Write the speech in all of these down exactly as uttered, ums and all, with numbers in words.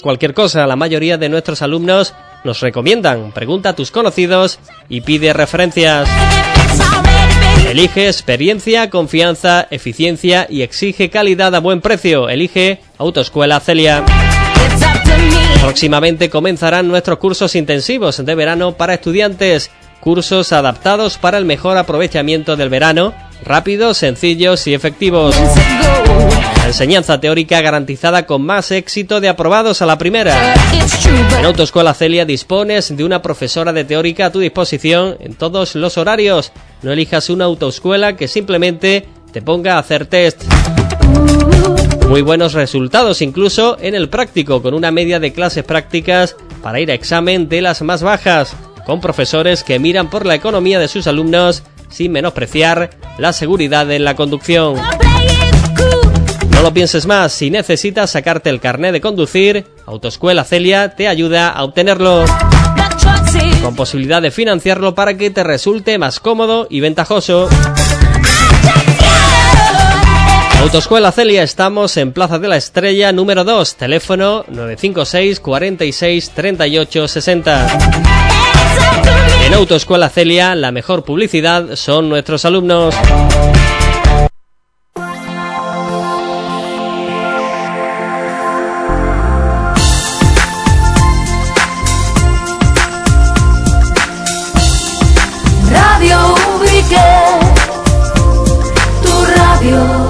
cualquier cosa. La mayoría de nuestros alumnos nos recomiendan. Pregunta a tus conocidos y pide referencias. Elige experiencia, confianza, eficiencia y exige calidad a buen precio. Elige Autoescuela Celia. Próximamente comenzarán nuestros cursos intensivos de verano para estudiantes. Cursos adaptados para el mejor aprovechamiento del verano, rápidos, sencillos y efectivos. Enseñanza teórica garantizada con más éxito de aprobados a la primera. En Autoescuela Celia dispones de una profesora de teórica a tu disposición en todos los horarios. No elijas una autoescuela que simplemente te ponga a hacer test. Muy buenos resultados incluso en el práctico, con una media de clases prácticas para ir a examen de las más bajas, con profesores que miran por la economía de sus alumnos sin menospreciar la seguridad en la conducción. No lo pienses más, si necesitas sacarte el carné de conducir, Autoescuela Celia te ayuda a obtenerlo, con posibilidad de financiarlo para que te resulte más cómodo y ventajoso. Autoescuela Celia, estamos en Plaza de la Estrella número dos, teléfono nueve cinco seis, cuarenta y seis, treinta y ocho, sesenta. En Autoescuela Celia, la mejor publicidad son nuestros alumnos. Radio Ubrique, tu radio.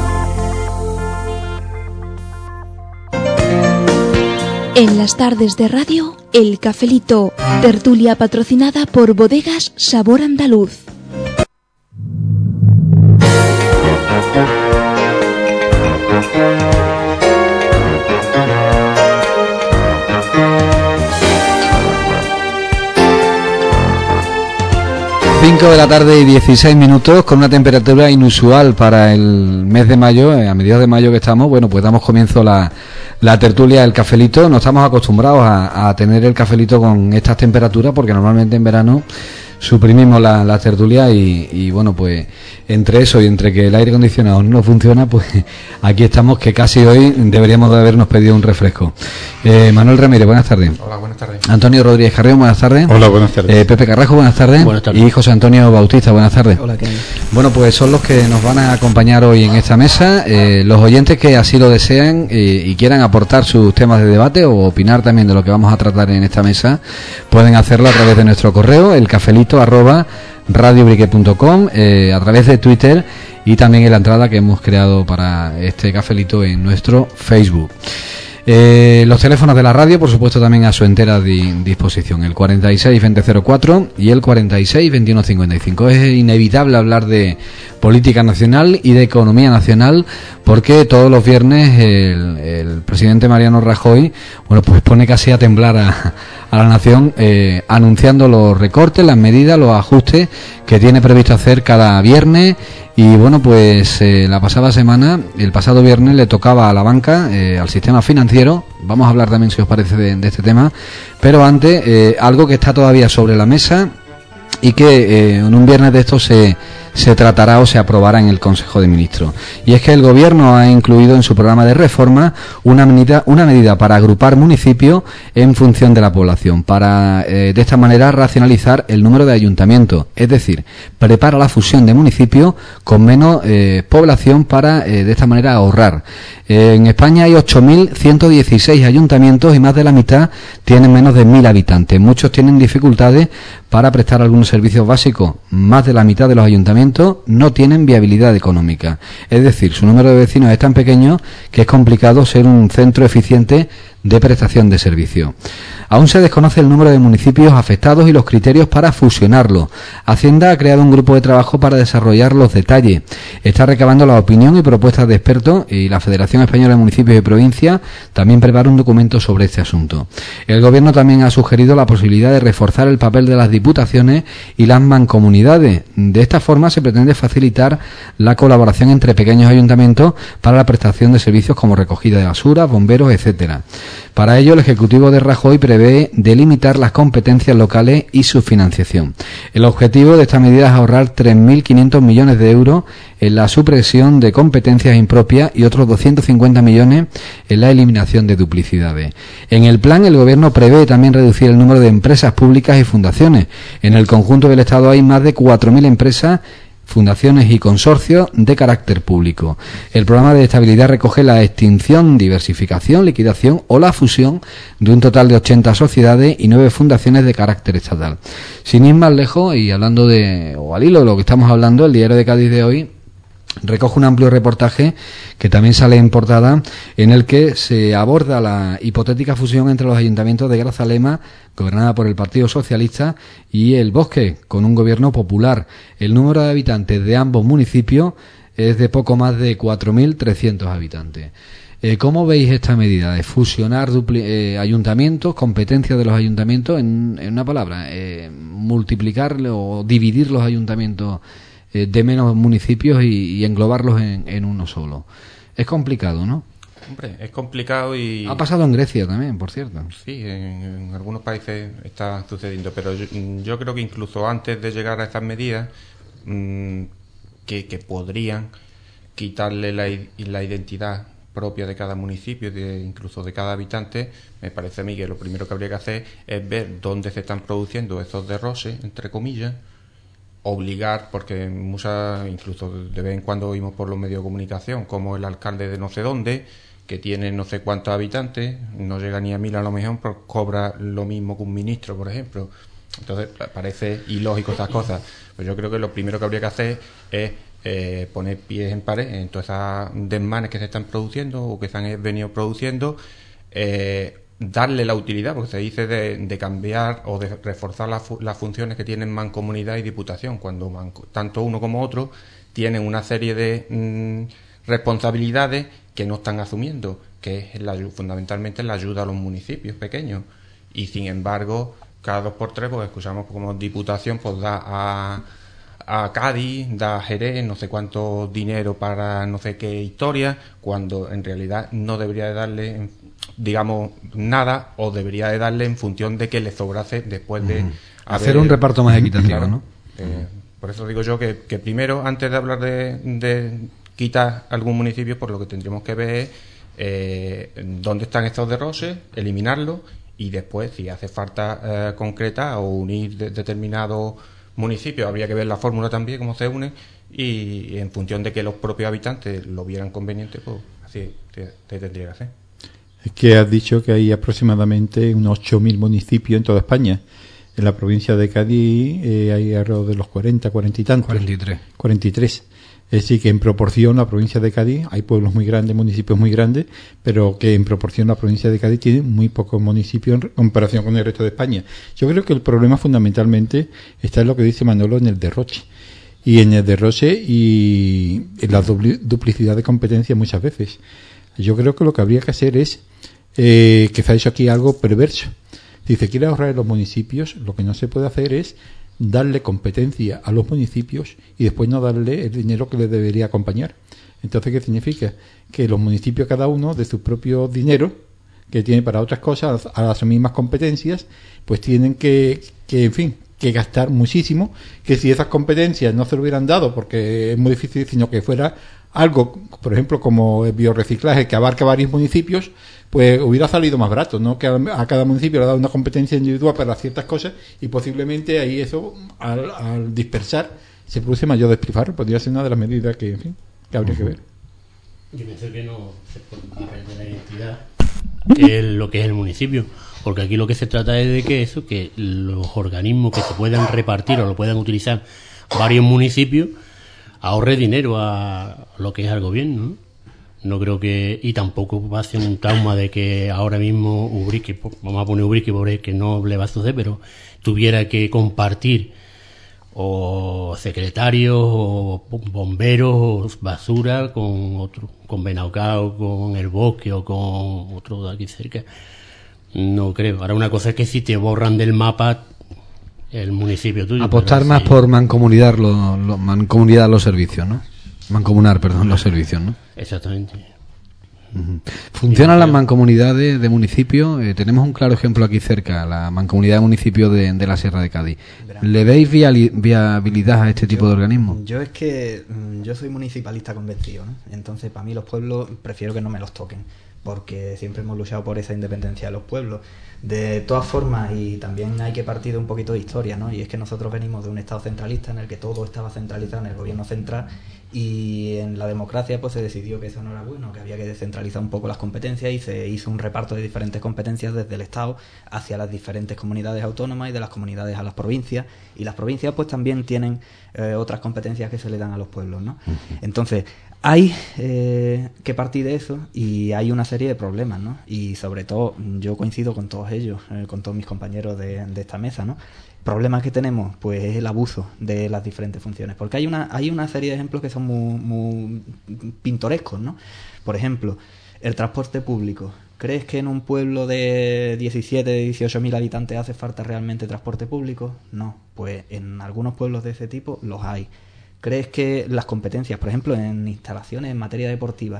En las tardes de radio, El Cafelito, tertulia patrocinada por Bodegas Sabor Andaluz. cinco de la tarde y dieciséis minutos, con una temperatura inusual para el mes de mayo, a mediados de mayo que estamos. Bueno, pues damos comienzo la, la tertulia del Cafelito. No estamos acostumbrados a, a tener el Cafelito con estas temperaturas, porque normalmente en verano suprimimos la, la tertulia y, y bueno, pues entre eso y entre que el aire acondicionado no funciona, pues aquí estamos, que casi hoy deberíamos de habernos pedido un refresco. eh, Manuel Ramírez, buenas tardes. Hola, buenas tardes. Antonio Rodríguez Carrión, buenas tardes. Hola, buenas tardes. eh, Pepe Carrajo, buenas tardes. Buenas tardes. Y José Antonio Bautista, buenas tardes. Hola, ¿qué tal? Bueno, pues son los que nos van a acompañar hoy en esta mesa. eh, Los oyentes que así lo deseen eh, y quieran aportar sus temas de debate o opinar también de lo que vamos a tratar en esta mesa, pueden hacerlo a través de nuestro correo, el cafelito arroba radiobrique punto com, eh, a través de Twitter y también en la entrada que hemos creado para este cafelito en nuestro Facebook. Eh, los teléfonos de la radio, por supuesto, también a su entera di- disposición, el cuarenta y seis, veinte cero cuatro y el cuarenta y seis, veintiuno cincuenta y cinco. Es inevitable hablar de política nacional y de economía nacional, porque todos los viernes el, el presidente Mariano Rajoy, bueno, pues pone casi a temblar a, a la nación, eh, anunciando los recortes, las medidas, los ajustes que tiene previsto hacer cada viernes. Y bueno, pues eh, la pasada semana, el pasado viernes, le tocaba a la banca, eh, al sistema financiero. Vamos a hablar también, si os parece, de, de este tema. Pero antes, eh, algo que está todavía sobre la mesa y que eh, en un viernes de estos se, se tratará o se aprobará en el Consejo de Ministros. Y es que el Gobierno ha incluido en su programa de reforma una medida, una medida para agrupar municipios en función de la población, para eh, de esta manera racionalizar el número de ayuntamientos, es decir, prepara la fusión de municipios con menos eh, población para eh, de esta manera ahorrar. Eh, en España hay ocho mil ciento dieciséis ayuntamientos y más de la mitad tienen menos de mil habitantes. Muchos tienen dificultades para prestar algunos servicios básicos. Más de la mitad de los ayuntamientos no tienen viabilidad económica. Es decir, su número de vecinos es tan pequeño que es complicado ser un centro eficiente de prestación de servicio. Aún se desconoce el número de municipios afectados y los criterios para fusionarlos. Hacienda ha creado un grupo de trabajo para desarrollar los detalles. Está recabando la opinión y propuestas de expertos, y la Federación Española de Municipios y Provincias también prepara un documento sobre este asunto. El Gobierno también ha sugerido la posibilidad de reforzar el papel de las diputaciones y las mancomunidades. De esta forma se pretende facilitar la colaboración entre pequeños ayuntamientos para la prestación de servicios como recogida de basura, bomberos, etcétera. Para ello, el Ejecutivo de Rajoy prevé delimitar las competencias locales y su financiación. El objetivo de esta medida es ahorrar tres mil quinientos millones de euros en la supresión de competencias impropias y otros doscientos cincuenta millones en la eliminación de duplicidades. En el plan, el Gobierno prevé también reducir el número de empresas públicas y fundaciones. En el conjunto del Estado hay más de cuatro mil empresas, fundaciones y consorcios de carácter público. El programa de estabilidad recoge la extinción, diversificación, liquidación o la fusión de un total de ochenta sociedades y nueve fundaciones de carácter estatal. Sin ir más lejos, y hablando de, o al hilo de lo que estamos hablando, el Diario de Cádiz de hoy recoge un amplio reportaje que también sale en portada, en el que se aborda la hipotética fusión entre los ayuntamientos de Grazalema, gobernada por el Partido Socialista, y El Bosque, con un gobierno popular. El número de habitantes de ambos municipios es de poco más de cuatro mil trescientos habitantes. Eh, ¿Cómo veis esta medida de fusionar dupli- eh, ayuntamientos, competencias de los ayuntamientos, en, en una palabra, eh, multiplicar o dividir los ayuntamientos de menos municipios y, y englobarlos en, en uno solo? Es complicado, ¿no? Hombre, es complicado y... Ha pasado en Grecia también, por cierto. Sí, en, en algunos países está sucediendo, pero yo, yo creo que incluso antes de llegar a estas medidas, mmm, que, que podrían quitarle la, la identidad propia de cada municipio, de, incluso de cada habitante, me parece a mí que lo primero que habría que hacer es ver dónde se están produciendo esos derroches, entre comillas, obligar, porque muchas, incluso de vez en cuando oímos por los medios de comunicación, como el alcalde de no sé dónde, que tiene no sé cuántos habitantes, no llega ni a mil a lo mejor, pero cobra lo mismo que un ministro, por ejemplo. Entonces parece ilógico estas cosas. Pues yo creo que lo primero que habría que hacer es eh, poner pies en pared en todas esas desmanes que se están produciendo o que se han venido produciendo, eh, darle la utilidad, porque se dice de, de cambiar o de reforzar las, las funciones que tienen Mancomunidad y Diputación, cuando manco, tanto uno como otro tienen una serie de mmm, responsabilidades que no están asumiendo, que es la, fundamentalmente la ayuda a los municipios pequeños, y sin embargo cada dos por tres pues escuchamos como Diputación pues da a, a Cádiz, da a Jerez no sé cuánto dinero para no sé qué historia, cuando en realidad no debería de darle, digamos, nada, o debería de darle en función de que le sobrase después de... Uh-huh. haber, hacer un reparto más equitativo, claro, ¿no? Eh, uh-huh. Por eso digo yo que, que primero, antes de hablar de, de quitar algún municipio, por lo que tendríamos que ver es eh, dónde están estos derroches, eliminarlos, y después, si hace falta eh, concretar o unir de, determinados municipios, habría que ver la fórmula también, cómo se unen, y, y en función de que los propios habitantes lo vieran conveniente, pues así te, te tendría que hacer. Es que has dicho que hay aproximadamente unos ocho mil municipios en toda España. En la provincia de Cádiz eh, hay alrededor de los cuarenta, cuarenta y tantos. cuarenta y tres. cuarenta y tres. Es decir, que en proporción la provincia de Cádiz, hay pueblos muy grandes, municipios muy grandes, pero que en proporción la provincia de Cádiz tiene muy pocos municipios en comparación con el resto de España. Yo creo que el problema fundamentalmente está en lo que dice Manolo, en el derroche. Y en el derroche y en la dupli- duplicidad de competencias muchas veces. Yo creo que lo que habría que hacer es eh, que se ha hecho aquí algo perverso. Si se quiere ahorrar en los municipios, lo que no se puede hacer es darle competencia a los municipios y después no darle el dinero que les debería acompañar. Entonces, ¿qué significa? Que los municipios, cada uno de su propio dinero que tiene para otras cosas, a las mismas competencias, pues tienen que, que en fin, que gastar muchísimo, que si esas competencias no se lo hubieran dado, porque es muy difícil, sino que fuera algo, por ejemplo, como el biorreciclaje, que abarca varios municipios, pues hubiera salido más barato, ¿no? Que a cada municipio le ha dado una competencia individual para ciertas cosas y posiblemente ahí eso, al, al dispersar, se produce mayor despilfarro. Podría ser una de las medidas que, en fin, que habría uh-huh. que ver. Yo pienso que no se puede perder la identidad de lo que es el municipio, porque aquí lo que se trata es de que eso, que los organismos que se puedan repartir o lo puedan utilizar varios municipios ahorre dinero a lo que es al gobierno, ¿no? No creo que, y tampoco va a ser un trauma de que ahora mismo Ubrique, vamos a poner Ubrique porque no le va a suceder, pero tuviera que compartir o secretarios o bomberos o basura con otro, con Benaucao, con El Bosque o con otro de aquí cerca. No creo. Ahora una cosa es que si te borran del mapa el municipio tuyo. Apostar más sí. por mancomunidad, lo, lo, mancomunidad los servicios, ¿no? Mancomunar, perdón, los servicios, ¿no? Exactamente. Uh-huh. ¿Funcionan las mancomunidades de municipios? Eh, tenemos un claro ejemplo aquí cerca, la mancomunidad de municipios de, de la Sierra de Cádiz. ¿Le veis viali- viabilidad a este tipo yo, de organismos? Yo es que mm, yo soy municipalista convencido, ¿no? Entonces para mí los pueblos prefiero que no me los toquen, porque siempre hemos luchado por esa independencia de los pueblos. De todas formas, y también hay que partir de un poquito de historia, ¿no? Y es que nosotros venimos de un estado centralista en el que todo estaba centralizado en el gobierno central, y en la democracia pues se decidió que eso no era bueno, que había que descentralizar un poco las competencias, y se hizo un reparto de diferentes competencias desde el Estado hacia las diferentes comunidades autónomas y de las comunidades a las provincias, y las provincias pues también tienen eh, otras competencias que se le dan a los pueblos, ¿no? Entonces hay eh, que partir de eso, y hay una serie de problemas, ¿no? Y sobre todo yo coincido con todos ellos, eh, con todos mis compañeros de, de esta mesa, ¿no? Problemas que tenemos, pues es el abuso de las diferentes funciones, porque hay una hay una serie de ejemplos que son muy, muy pintorescos, ¿no? Por ejemplo, el transporte público. ¿Crees que en un pueblo de diecisiete, dieciocho mil habitantes hace falta realmente transporte público? No, pues en algunos pueblos de ese tipo los hay. ¿Crees que las competencias, por ejemplo, en instalaciones en materia deportiva,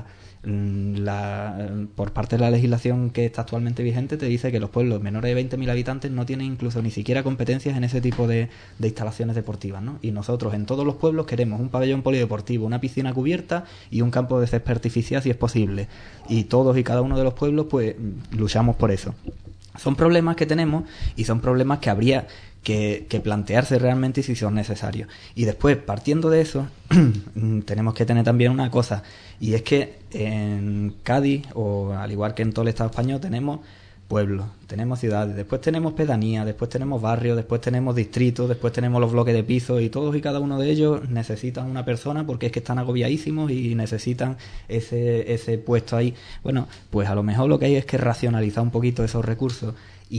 la, por parte de la legislación que está actualmente vigente, te dice que los pueblos menores de veinte mil habitantes no tienen incluso ni siquiera competencias en ese tipo de, de instalaciones deportivas, ¿no? Y nosotros en todos los pueblos queremos un pabellón polideportivo, una piscina cubierta y un campo de césped artificial si es posible. Y todos y cada uno de los pueblos pues luchamos por eso. Son problemas que tenemos, y son problemas que habría que, que plantearse realmente si son necesarios. Y después, partiendo de eso, tenemos que tener también una cosa, y es que en Cádiz, o al igual que en todo el Estado español, tenemos pueblos, tenemos ciudades, después tenemos pedanías, después tenemos barrios, después tenemos distritos, después tenemos los bloques de pisos, y todos y cada uno de ellos necesitan una persona porque es que están agobiadísimos y necesitan ese, ese puesto ahí. Bueno, pues a lo mejor lo que hay es que racionalizar un poquito esos recursos,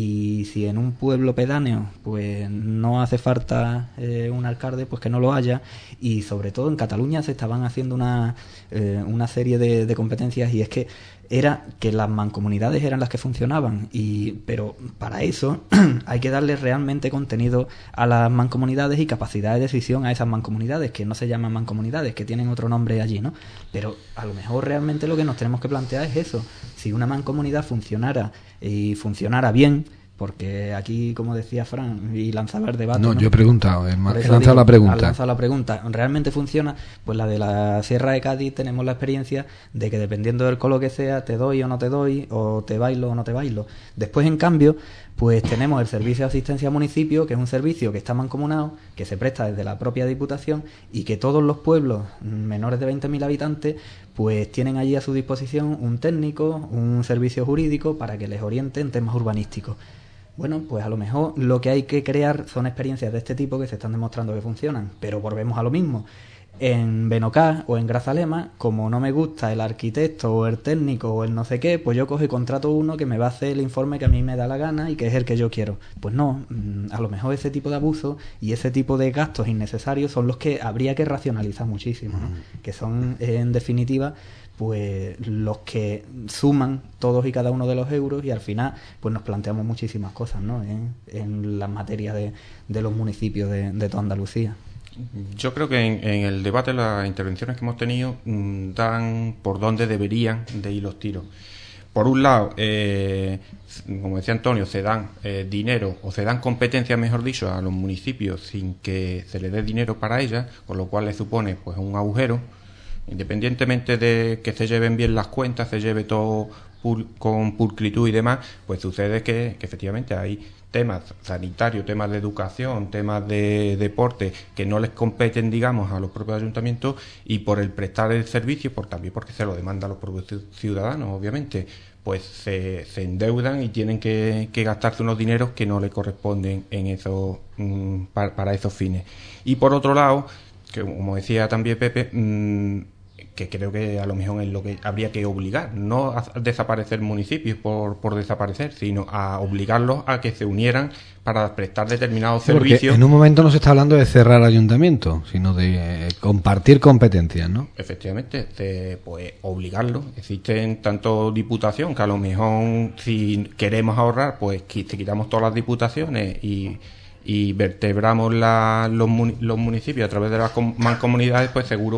y si en un pueblo pedáneo pues no hace falta eh, un alcalde, pues que no lo haya. Y sobre todo en Cataluña se estaban haciendo una, eh, una serie de, de competencias, y es que era que las mancomunidades eran las que funcionaban, y pero para eso hay que darle realmente contenido a las mancomunidades y capacidad de decisión a esas mancomunidades, que no se llaman mancomunidades, que tienen otro nombre allí, ¿no? Pero a lo mejor realmente lo que nos tenemos que plantear es eso: si una mancomunidad funcionara y funcionara bien, porque aquí, como decía Fran, y lanzaba el debate... No, ¿no? yo he preguntado, he lanzado digo, la pregunta. Has lanzado la pregunta. ¿Realmente funciona? Pues la de la Sierra de Cádiz tenemos la experiencia de que dependiendo del colo que sea, te doy o no te doy, o te bailo o no te bailo. Después, en cambio, pues tenemos el servicio de asistencia a municipio, que es un servicio que está mancomunado, que se presta desde la propia Diputación, y que todos los pueblos menores de veinte mil habitantes pues tienen allí a su disposición un técnico, un servicio jurídico para que les oriente en temas urbanísticos. Bueno, pues a lo mejor lo que hay que crear son experiencias de este tipo que se están demostrando que funcionan, pero volvemos a lo mismo. En Benocá o en Grazalema, como no me gusta el arquitecto o el técnico o el no sé qué, pues yo cojo y contrato uno que me va a hacer el informe que a mí me da la gana y que es el que yo quiero. Pues no, a lo mejor ese tipo de abuso y ese tipo de gastos innecesarios son los que habría que racionalizar muchísimo, ¿no? Que son, en definitiva, pues los que suman todos y cada uno de los euros, y al final pues nos planteamos muchísimas cosas, ¿no? En, en las materias de, de los municipios de, de toda Andalucía. Yo creo que en, en el debate, las intervenciones que hemos tenido mmm, dan por dónde deberían de ir los tiros. Por un lado, eh, como decía Antonio, se dan eh, dinero o se dan competencias, mejor dicho, a los municipios sin que se les dé dinero para ellas, con lo cual les supone pues un agujero. Independientemente de que se lleven bien las cuentas, se lleve todo pul- con pulcritud y demás, pues sucede que, que efectivamente hay temas sanitarios, temas de educación, temas de deporte que no les competen, digamos, a los propios ayuntamientos, y por el prestar el servicio, por también porque se lo demandan los propios ciudadanos, obviamente, pues se, se endeudan y tienen que, que gastarse unos dineros que no les corresponden en eso, mmm, para, para esos fines. Y por otro lado, que como decía también Pepe, mmm, que creo que a lo mejor es lo que habría que obligar, no a desaparecer municipios por, por desaparecer, sino a obligarlos a que se unieran para prestar determinados sí, porque servicios. En un momento no se está hablando de cerrar ayuntamientos, sino de eh, compartir competencias, ¿no? Efectivamente, de, pues obligarlos. Existen tanto diputación, que a lo mejor si queremos ahorrar, pues si quitamos todas las diputaciones y y vertebramos la, los, los municipios a través de las mancomunidades, pues seguro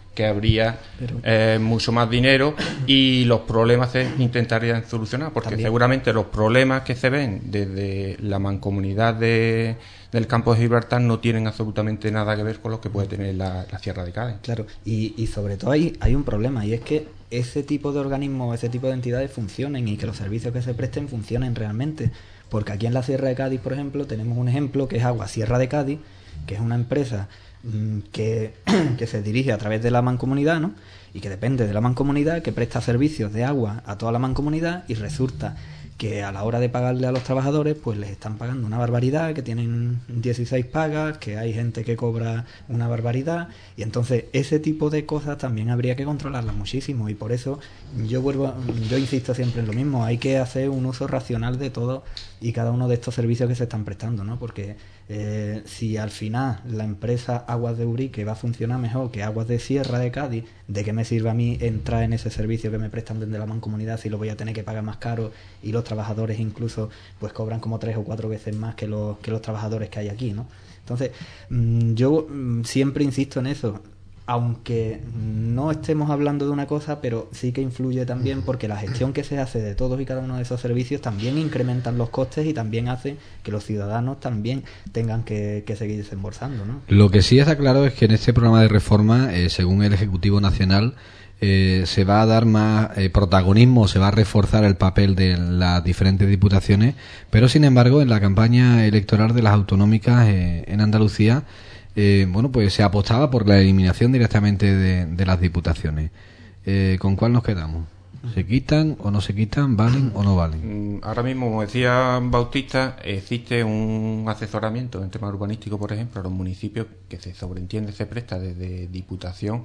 que habría Pero- eh, mucho más dinero y los problemas se intentarían solucionar, porque También. seguramente los problemas que se ven desde la mancomunidad de, del campo de Gibraltar no tienen absolutamente nada que ver con los que puede tener la, la Sierra de Cádiz. Claro, y, y sobre todo hay, hay un problema, y es que ese tipo de organismos, ese tipo de entidades funcionen y que los servicios que se presten funcionen realmente. Porque aquí en la Sierra de Cádiz, por ejemplo, tenemos un ejemplo que es Agua Sierra de Cádiz, que es una empresa mm, que, que se dirige a través de la mancomunidad, ¿no? Y que depende de la mancomunidad, que presta servicios de agua a toda la mancomunidad, y resulta que a la hora de pagarle a los trabajadores, pues les están pagando una barbaridad, que tienen dieciséis pagas, que hay gente que cobra una barbaridad, y entonces ese tipo de cosas también habría que controlarlas muchísimo, y por eso yo vuelvo, a- yo insisto siempre en lo mismo, hay que hacer un uso racional de todo y cada uno de estos servicios que se están prestando, ¿no? Porque eh, si al final la empresa Aguas de Urique va a funcionar mejor que Aguas de Sierra de Cádiz, ¿de qué me sirve a mí entrar en ese servicio que me prestan desde la mancomunidad si lo voy a tener que pagar más caro y los trabajadores incluso pues cobran como tres o cuatro veces más que los, que los trabajadores que hay aquí, ¿no? Entonces, mm, yo mm, siempre insisto en eso, aunque no estemos hablando de una cosa, pero sí que influye también porque la gestión que se hace de todos y cada uno de esos servicios también incrementan los costes y también hace que los ciudadanos también tengan que, que seguir desembolsando, ¿no? Lo que sí está claro es que en este programa de reforma, eh, según el Ejecutivo Nacional, eh, se va a dar más eh, protagonismo, se va a reforzar el papel de las diferentes diputaciones, pero sin embargo en la campaña electoral de las autonómicas eh, en Andalucía, eh, bueno, pues se apostaba por la eliminación directamente de, de las diputaciones. Eh, ¿Con cuál nos quedamos? ¿Se quitan o no se quitan? ¿Valen o no valen? Mm, Ahora mismo, como decía Bautista, existe un asesoramiento en tema urbanístico, por ejemplo, a los municipios que se sobreentiende se presta desde Diputación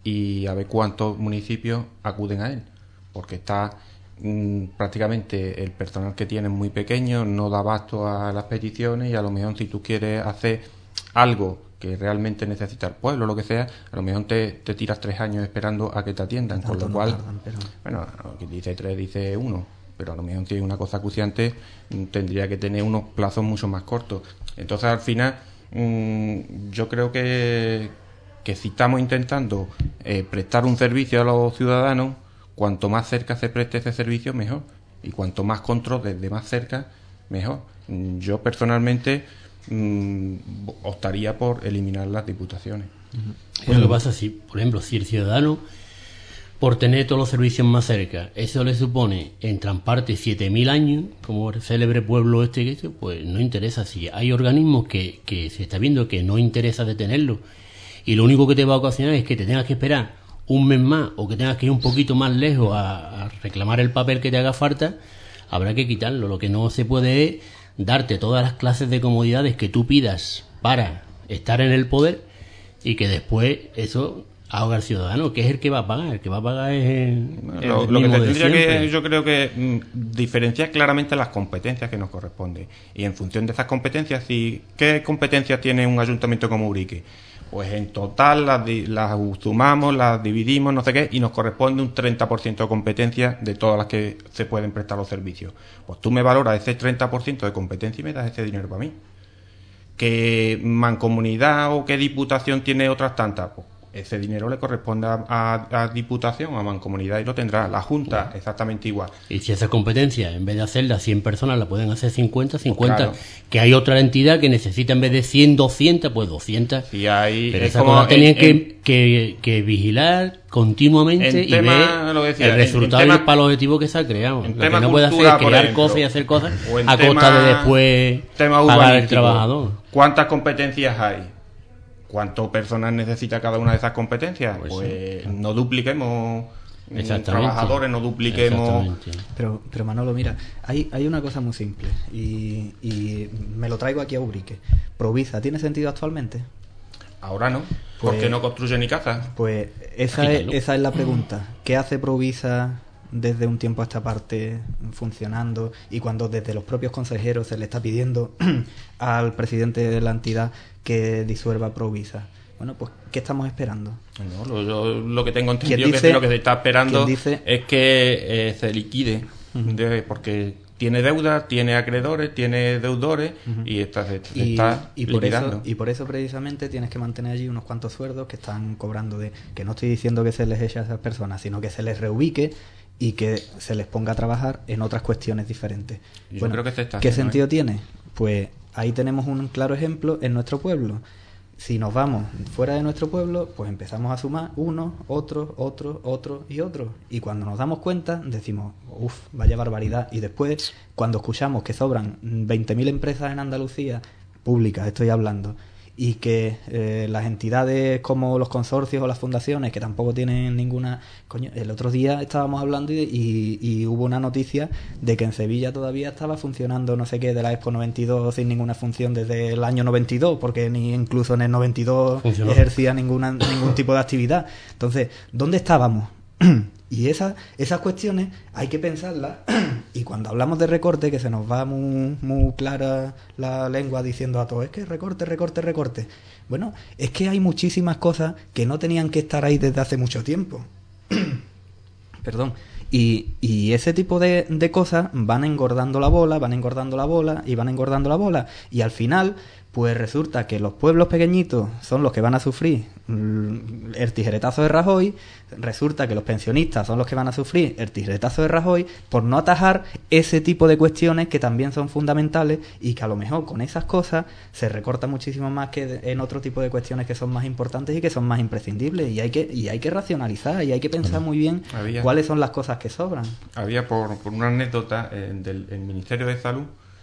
y a ver cuántos municipios acuden a él, porque está mm, prácticamente el personal que tienen muy pequeño, no da abasto a las peticiones y a lo mejor si tú quieres hacer algo que realmente necesita el pueblo, lo que sea, a lo mejor te, te tiras tres años esperando a que te atiendan, con Tanto lo no cual, tardan, pero- bueno, que dice tres, dice uno, pero a lo mejor si es una cosa acuciante mm, tendría que tener unos plazos mucho más cortos. Entonces al final mm, yo creo que, que si estamos intentando eh, prestar un servicio a los ciudadanos, cuanto más cerca se preste ese servicio mejor, y cuanto más control desde más cerca mejor. Mm, Yo personalmente mm, optaría por eliminar las diputaciones. Es lo que pasa si, por ejemplo, si el ciudadano, por tener todos los servicios más cerca, eso le supone en tramparte siete mil años, como el célebre pueblo este que este, pues no interesa. Si hay organismos que, que se está viendo que no interesa detenerlo, y lo único que te va a ocasionar es que te tengas que esperar un mes más o que tengas que ir un poquito más lejos a, a reclamar el papel que te haga falta, habrá que quitarlo. Lo que no se puede es darte todas las clases de comodidades que tú pidas para estar en el poder y que después eso ahoga al ciudadano, que es el que va a pagar. El que va a pagar es el, el Lo, lo que mismo se de tendría siempre. que, yo creo que mm, diferenciar claramente las competencias que nos corresponden. Y en función de esas competencias, si, ¿qué competencias tiene un ayuntamiento como Urique? Pues en total las, di- las sumamos, las dividimos, no sé qué, y nos corresponde un treinta por ciento de competencia de todas las que se pueden prestar los servicios. Pues tú me valoras ese treinta por ciento de competencia y me das ese dinero para mí. ¿Qué mancomunidad o qué diputación tiene otras tantas? Pues ese dinero le corresponde a, a, a diputación, a mancomunidad, y lo tendrá la Junta exactamente igual. Y si esa competencia, en vez de hacerla cien personas, la pueden hacer cincuenta, cincuenta. Claro. Que hay otra entidad que necesita en vez de cien, doscientas, pues doscientas. Si hay, Pero es esa como cosa tenían en- que, en- que, que vigilar continuamente En y tema, ver lo decía, el en- resultado en y tema- el para los objetivos que se ha creado. en Lo que tema no puede hacer cultura, es por crear ejemplo, cosas y hacer cosas o en a tema- costa de después tema pagar al urbanístico. trabajador. ¿Cuántas competencias hay? ¿Cuántas personas necesita cada una de esas competencias? Pues Pues, no dupliquemos mm, Exactamente. trabajadores, no dupliquemos. Exactamente. Pero, pero Manolo, mira, hay, hay una cosa muy simple y, y me lo traigo aquí a Ubrique. ¿Provisa tiene sentido actualmente? Ahora no, Pues- porque no construye ni casas. Pues esa es, Quítalo. esa es la pregunta. ¿Qué hace Provisa desde un tiempo a esta parte funcionando y cuando desde los propios consejeros se le está pidiendo al presidente de la entidad que disuelva Provisa? Bueno, pues ¿qué estamos esperando? No, lo, yo lo que tengo ¿Quién entendido dice- que lo que se está esperando quién dice- es que eh, se liquide, de- porque tiene deuda, tiene acreedores, tiene deudores uh-huh. y está, se, se y, está y por liquidando. Eso, y por eso precisamente tienes que mantener allí unos cuantos sueldos que están cobrando de... Que no estoy diciendo que se les eche a esas personas, sino que se les reubique y que se les ponga a trabajar en otras cuestiones diferentes. Yo bueno, creo que se está ¿qué haciendo, sentido ¿eh? tiene? Pues ahí tenemos un claro ejemplo en nuestro pueblo. Si nos vamos fuera de nuestro pueblo, pues empezamos a sumar unos, otros, otros, otros y otros. Y cuando nos damos cuenta, decimos, uff, vaya barbaridad. Y después, cuando escuchamos que sobran veinte mil empresas en Andalucía, públicas estoy hablando, y que eh, las entidades como los consorcios o las fundaciones, que tampoco tienen ninguna... Coño, el otro día estábamos hablando y, y, y hubo una noticia de que en Sevilla todavía estaba funcionando no sé qué de la Expo noventa y dos sin ninguna función desde el año noventa y dos, porque ni incluso en el noventa y dos funcionó. Ejercía ninguna ningún tipo de actividad. Entonces, ¿dónde estábamos? Y esa, esas cuestiones hay que pensarlas, y cuando hablamos de recorte, que se nos va muy, muy clara la lengua diciendo a todos, es que recorte, recorte, recorte. Bueno, es que hay muchísimas cosas que no tenían que estar ahí desde hace mucho tiempo. Perdón. Y, y ese tipo de, de cosas van engordando la bola, van engordando la bola y van engordando la bola. Y al final, pues resulta que los pueblos pequeñitos son los que van a sufrir el tijeretazo de Rajoy, resulta que los pensionistas son los que van a sufrir el tijeretazo de Rajoy por no atajar ese tipo de cuestiones que también son fundamentales y que a lo mejor con esas cosas se recorta muchísimo más que en otro tipo de cuestiones que son más importantes y que son más imprescindibles, y hay que y hay que racionalizar y hay que pensar muy bien había, cuáles son las cosas que sobran. Había por, por una anécdota eh, del el Ministerio de Salud,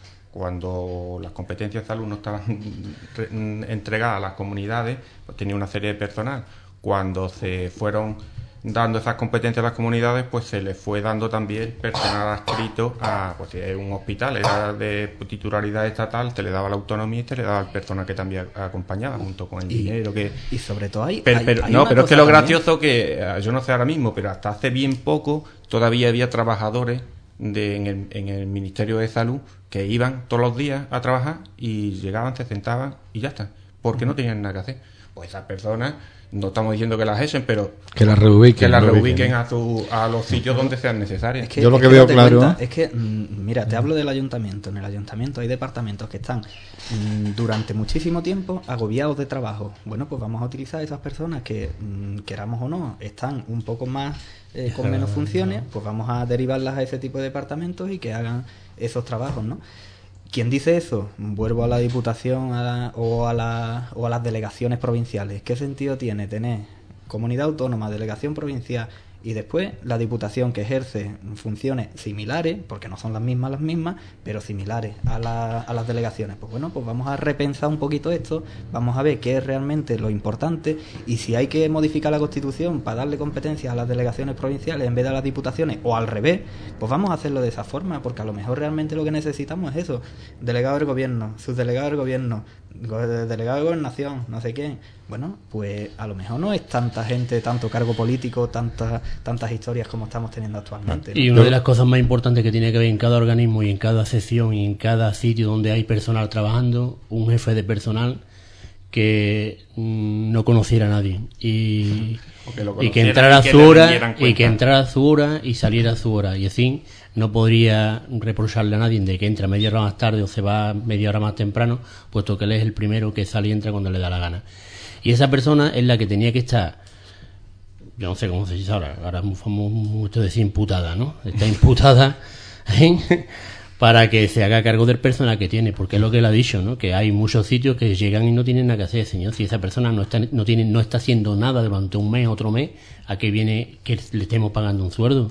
cuando las competencias de salud no estaban entregadas a las comunidades, pues tenía una serie de personal. Cuando se fueron dando esas competencias a las comunidades, pues se les fue dando también personal adscrito a, pues si es un hospital, era de titularidad estatal, se le daba la autonomía y se le daba al personal que también acompañaba, junto con el y, dinero que... Y sobre todo hay... Pero, hay, pero, hay no, pero es que lo también. gracioso que, yo no sé ahora mismo, pero hasta hace bien poco todavía había trabajadores de, en, el, en el Ministerio de Salud que iban todos los días a trabajar y llegaban, se sentaban y ya está, porque uh-huh. no tenían nada que hacer. Pues esas personas, no estamos diciendo que las echen, pero que las reubiquen, que las reubiquen a, su, a los sitios donde sean necesarias. Es que, Yo lo es que, que veo no claro cuenta, es que, mira, te hablo del ayuntamiento. En el ayuntamiento hay departamentos que están mmm, durante muchísimo tiempo agobiados de trabajo. Bueno, pues vamos a utilizar a esas personas que, mmm, queramos o no, están un poco más eh, con menos funciones, pues vamos a derivarlas a ese tipo de departamentos y que hagan esos trabajos, ¿no? ¿Quién dice eso? Vuelvo a la Diputación a la, o, a la, o a las delegaciones provinciales. ¿Qué sentido tiene tener comunidad autónoma, delegación provincial y después la Diputación que ejerce funciones similares, porque no son las mismas las mismas, pero similares a, la, a las delegaciones? Pues bueno, pues vamos a repensar un poquito esto, vamos a ver qué es realmente lo importante, y si hay que modificar la Constitución para darle competencias a las delegaciones provinciales en vez de a las diputaciones, o al revés, pues vamos a hacerlo de esa forma, porque a lo mejor realmente lo que necesitamos es eso: delegado del gobierno, subdelegado del gobierno, delegado de gobernación, no sé qué. Bueno, pues a lo mejor no es tanta gente, tanto cargo político, tantas tantas historias como estamos teniendo actualmente, ¿no? Y una de las cosas más importantes que tiene que ver en cada organismo y en cada sección y en cada sitio donde hay personal trabajando, un jefe de personal que mmm, no conociera a nadie y, y que entrara a su hora y que entrara a su hora y saliera a su hora, y así no podría reprocharle a nadie de que entra media hora más tarde o se va media hora más temprano, puesto que él es el primero que sale y entra cuando le da la gana. Y esa persona es la que tenía que estar, yo no sé cómo se dice ahora, ahora es muy famoso mucho decir imputada, ¿no? Está imputada ¿eh? para que se haga cargo del personal que tiene, porque es lo que él ha dicho, ¿no? Que hay muchos sitios que llegan y no tienen nada que hacer. Señor, si esa persona no está no tiene no está haciendo nada durante un mes, otro mes, ¿a qué viene que le estemos pagando un sueldo?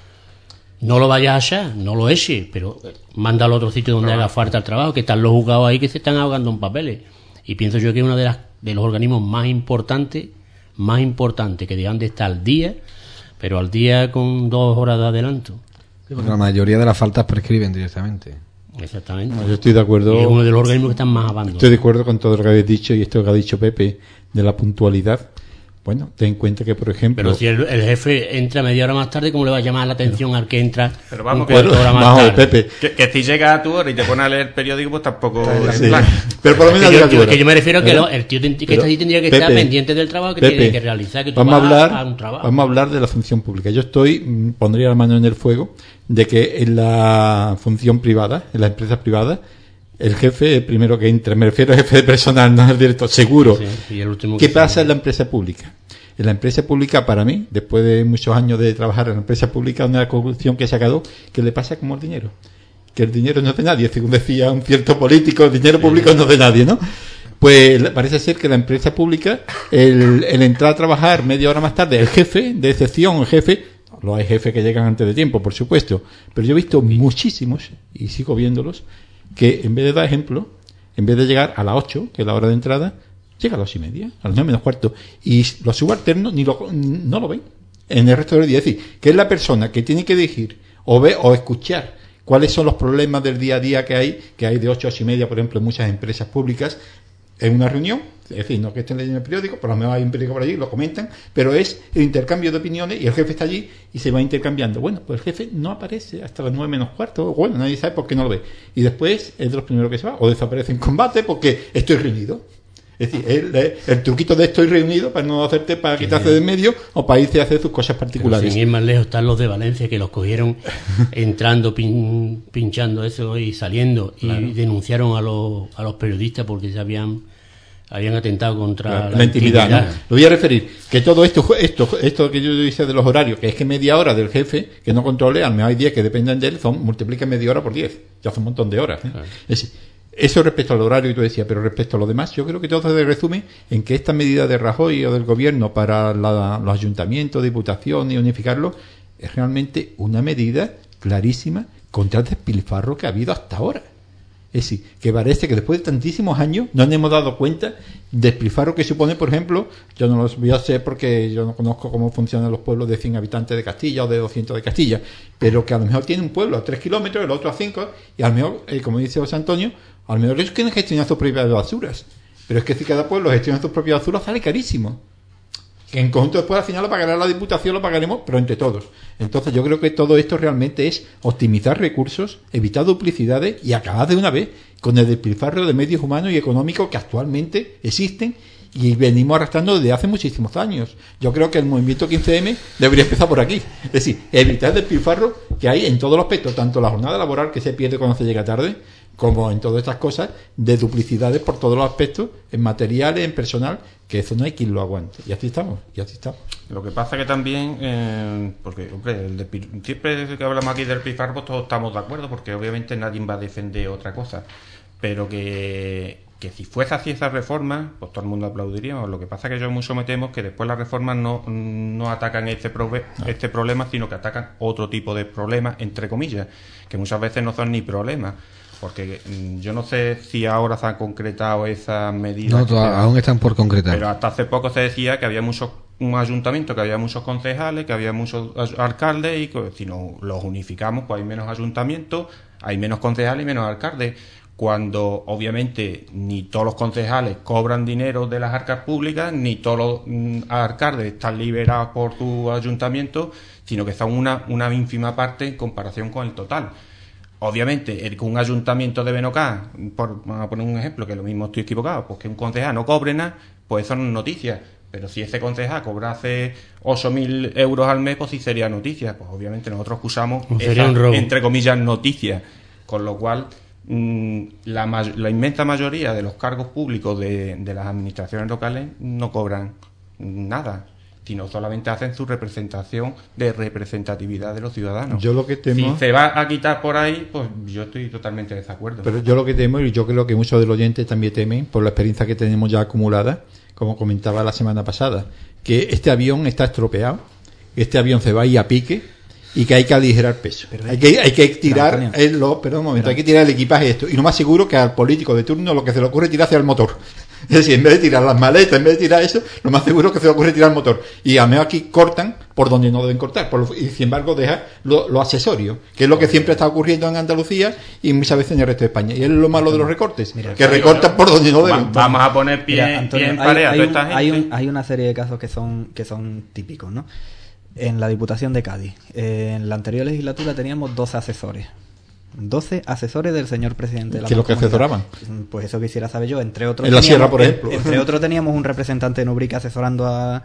No lo vayas allá, no lo eche, pero mándalo a otro sitio donde haga falta el trabajo, que están los juzgados ahí que se están ahogando en papeles. Y pienso yo que es uno de las de los organismos más importantes, más importantes, que deben de estar al día, pero al día con dos horas de adelanto. La mayoría de las faltas prescriben directamente. Exactamente. Yo estoy de acuerdo. Y es uno de los organismos que están más abandonados. Estoy de acuerdo con todo lo que habéis dicho, y esto que ha dicho Pepe de la puntualidad, Bueno, ten en cuenta que, por ejemplo... Pero si el, el jefe entra media hora más tarde, ¿cómo le va a llamar la atención al que entra pero vamos, un cuarto de hora más vamos, tarde? Pepe. Que, que si llega a tu hora y te pones a leer el periódico, pues tampoco es Sí. plan. Pero por lo menos Que yo, llega a tu yo- hora. que yo me refiero a que Pero- lo- el tío ten- que pero, está allí tendría que Pepe, estar pendiente del trabajo que Pepe, tiene que realizar, que tú vamos a vas hablar, a un trabajo. vamos a hablar de la función pública. Yo estoy, mm, pondría la mano en el fuego, de que en la función privada, en las empresas privadas, el jefe, el primero que entra, me refiero al jefe de personal, no al director, seguro. Sí, y el último ¿Qué que pasa se- en la empresa pública? En la empresa pública, para mí, después de muchos años de trabajar en la empresa pública, una conclusión que he sacado, que le pasa como el dinero. Que el dinero no es de nadie, según decía un cierto político, el dinero público no es de nadie, ¿no? Pues parece ser que la empresa pública, el, el entrar a trabajar media hora más tarde, el jefe, de excepción, el jefe, los hay jefes que llegan antes de tiempo, por supuesto, pero yo he visto muchísimos, y sigo viéndolos, que en vez de dar ejemplo, en vez de llegar a las ocho, que es la hora de entrada, llega a las ocho y media, a las nueve menos cuarto, y los subalternos ni lo, no lo ven en el resto del día. Es decir, que es la persona que tiene que decir o ver o escuchar cuáles son los problemas del día a día que hay, que hay de ocho a ocho y media, por ejemplo, en muchas empresas públicas, en una reunión, es decir, no que estén leyendo el periódico, por lo menos hay un periódico por allí, lo comentan, pero es el intercambio de opiniones y el jefe está allí y se va intercambiando. Bueno, pues el jefe no aparece hasta las nueve menos cuarto, bueno, nadie sabe por qué no lo ve. Y después es de los primeros que se va, o desaparece en combate porque estoy reunido. Es decir, el, el truquito de estoy reunido para no hacerte, para quitarse de en medio o para irse a hacer sus cosas Pero particulares. sin ir más lejos están los de Valencia, que los cogieron entrando, pin- pinchando eso y saliendo, y Claro. denunciaron a los, a los periodistas porque se habían habían atentado contra la, la intimidad, ¿no? Lo voy a referir, que todo esto, esto, esto que yo hice de los horarios, que es que media hora del jefe, que no controle, al menos hay diez que dependen de él, son, multiplica media hora por diez, ya son un montón de horas. ¿eh? Claro. Es decir, eso respecto al horario que tú decías, pero respecto a lo demás, yo creo que todo se resume en que esta medida de Rajoy o del gobierno para la, los ayuntamientos, diputaciones y unificarlo, es realmente una medida clarísima contra el despilfarro que ha habido hasta ahora. Es decir, que parece que después de tantísimos años no nos hemos dado cuenta del despilfarro que supone, por ejemplo, yo no lo voy a hacer porque yo no conozco cómo funcionan los pueblos de cien habitantes de Castilla o de doscientos de Castilla, pero que a lo mejor tiene un pueblo a tres kilómetros, el otro a cinco, y a lo mejor, eh, como dice José Antonio, a lo mejor ellos quieren gestionar sus propias basuras, pero es que si cada pueblo gestiona sus propias basuras sale carísimo. Que en conjunto después al final lo pagará la Diputación, lo pagaremos, pero entre todos. Entonces yo creo que todo esto realmente es optimizar recursos, evitar duplicidades y acabar de una vez con el despilfarro de medios humanos y económicos que actualmente existen y venimos arrastrando desde hace muchísimos años. Yo creo que el movimiento quince eme debería empezar por aquí. Es decir, evitar el despilfarro que hay en todos los aspectos, tanto la jornada laboral que se pierde cuando se llega tarde, como en todas estas cosas de duplicidades por todos los aspectos, en materiales, en personal, que eso no hay quien lo aguante. Y así estamos, y así estamos. Lo que pasa que también, eh, porque hombre, el despil- siempre que hablamos aquí del despilfarro, pues todos estamos de acuerdo, porque obviamente nadie va a defender otra cosa, pero que, que si fuese así esa reforma, pues todo el mundo aplaudiría. Lo que pasa que yo mucho me temo que después las reformas no, no atacan este, prove- No. este problema, sino que atacan otro tipo de problemas, entre comillas, que muchas veces no son ni problemas. Porque mm, yo no sé si ahora se han concretado esas medidas. No, que to- se- aún están por concretar. Pero hasta hace poco se decía que había muchos un ayuntamiento, que había muchos concejales, que había muchos as- alcaldes y que si no los unificamos, pues hay menos ayuntamientos, hay menos concejales y menos alcaldes. Cuando obviamente ni todos los concejales cobran dinero de las arcas públicas, ni todos los mm, alcaldes están liberados por su ayuntamiento, sino que son una, una ínfima parte en comparación con el total. Obviamente, el que un ayuntamiento de Benocá, por, vamos a poner un ejemplo, que lo mismo estoy equivocado, pues que un concejal no cobre nada, pues eso no es noticia. Pero si ese concejal cobrase ocho mil euros al mes, pues sí sería noticia. Pues obviamente nosotros usamos Pues sería esa, un robo. entre comillas, noticia. Con lo cual, mmm, la, ma- la inmensa mayoría de los cargos públicos de, de las administraciones locales no cobran nada, sino solamente hacen su representación de representatividad de los ciudadanos. Yo lo que temo... Si se va a quitar por ahí, pues yo estoy totalmente de desacuerdo. Pero yo lo que temo, y yo creo que muchos de los oyentes también temen, por la experiencia que tenemos ya acumulada, como comentaba la semana pasada, que este avión está estropeado, este avión se va a ir a pique, y que hay que aligerar peso. Pero hay que hay que tirar Antonio, el, lo, perdón un momento, hay que tirar el equipaje esto. Y lo más seguro que al político de turno lo que se le ocurre es tirar hacia el motor. Es decir, en vez de tirar las maletas, en vez de tirar eso, lo más seguro es que se le ocurre tirar el motor. Y al menos aquí cortan por donde no deben cortar. Por lo, y sin embargo deja lo, lo accesorio, que es lo que siempre está ocurriendo en Andalucía y muchas veces en el resto de España. Y es lo malo de los recortes, Mira, que recortan por donde no deben. Vamos a poner pie, Mira, Antonio, pie en hay- pared a hay toda un- esta hay, gente. un- hay una serie de casos que son que son típicos, ¿no? En la Diputación de Cádiz, eh, en la anterior legislatura teníamos doce asesores. doce asesores del señor presidente de la ¿Qué es lo que Mancomunidad. asesoraban? Pues eso quisiera saber yo. Entre otros, En la teníamos- sierra, por ejemplo. Entre otros teníamos un representante de Nubrica asesorando a-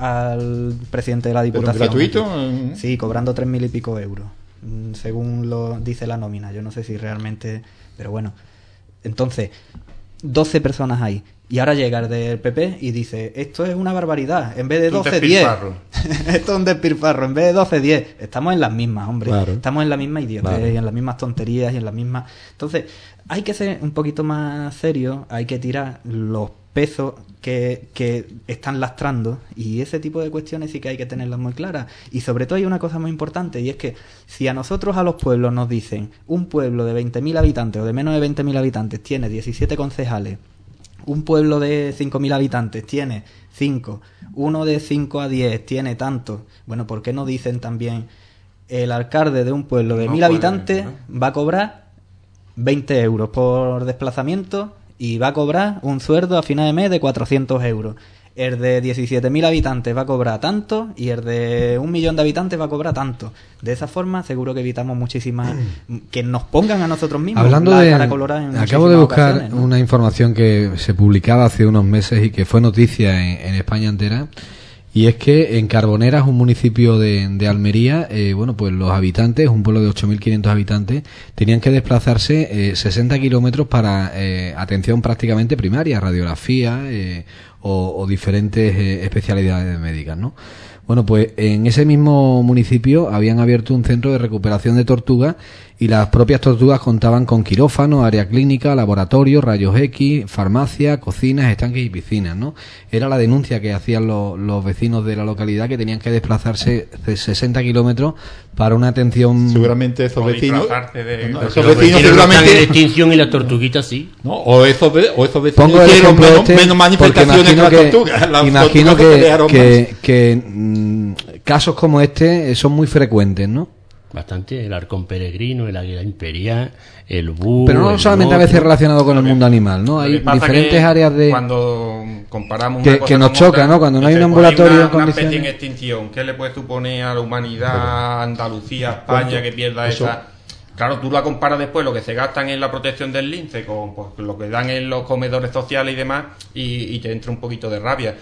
al presidente de la ¿Pero Diputación. gratuito? Mm. Sí, cobrando tres mil y pico euros, mm, según lo dice la nómina. Yo no sé si realmente... Pero bueno, entonces, doce personas hay. Y ahora llega el del P P y dice, esto es una barbaridad, en vez de Un doce, diez. despilfarro. Esto es un despilfarro, en vez de doce, diez. Estamos en las mismas, hombre. Claro. Estamos en la misma idiotez Claro. y en las mismas tonterías y en las mismas... Entonces, hay que ser un poquito más serio, hay que tirar los pesos que, que están lastrando, y ese tipo de cuestiones sí que hay que tenerlas muy claras. Y sobre todo hay una cosa muy importante, y es que si a nosotros, a los pueblos, nos dicen un pueblo de veinte mil habitantes o de menos de veinte mil habitantes tiene diecisiete concejales, un pueblo de cinco mil habitantes tiene cinco, uno de cinco a diez tiene tanto, bueno, ¿por qué no dicen también el alcalde de un pueblo de No mil puede, habitantes ¿no? va a cobrar veinte euros por desplazamiento y va a cobrar un sueldo a final de mes de cuatrocientos euros? El de diecisiete mil habitantes va a cobrar tanto y el de un millón de habitantes va a cobrar tanto. De esa forma seguro que evitamos muchísimas... que nos pongan a nosotros mismos Hablando la de... cara colorada en Acabo de muchísimas buscar ocasiones, ¿no? una información que se publicaba hace unos meses y que fue noticia en, en España entera. Y es que en Carboneras, un municipio de, de Almería, eh, bueno, pues los habitantes, un pueblo de ocho mil quinientos habitantes, tenían que desplazarse eh, sesenta kilómetros para eh, atención prácticamente primaria, radiografía eh, o, o diferentes eh, especialidades médicas, ¿no? Bueno, pues en ese mismo municipio habían abierto un centro de recuperación de tortugas y las propias tortugas contaban con quirófano, área clínica, laboratorio, rayos X, farmacia, cocinas, estanques y piscinas, ¿no? Era la denuncia que hacían los, los vecinos de la localidad, que tenían que desplazarse de sesenta kilómetros para una atención... Seguramente esos O vecinos, disfrazarse de- no, de esos Los vecinos vecinos no están en seguramente, extinción y las tortuguitas sí. ¿no? O esos, ve- o esos vecinos Pongo el hicieron ejemplo menos, este menos manifestaciones que porque las imagino que, tortugas. Las imagino tortugas se que, pelearon que, más. que, mm, casos como este eh, son muy frecuentes, ¿no? Bastante, el arcón peregrino, el águila imperial, el búho. Pero no el solamente a lobo. veces relacionado con el mundo animal, ¿no? Lo Hay que pasa diferentes que áreas de... cuando comparamos que- una cosa que nos con choca, otra, ¿no? Cuando no hay dices, un pues ambulatorio una, en una especie condiciones- en extinción, ¿qué le puede suponer a la humanidad, Andalucía, España, que pierda Eso- esa? Claro, tú la comparas después lo que se gastan en la protección del lince con pues, lo que dan en los comedores sociales y demás, y, y te entra un poquito de rabia.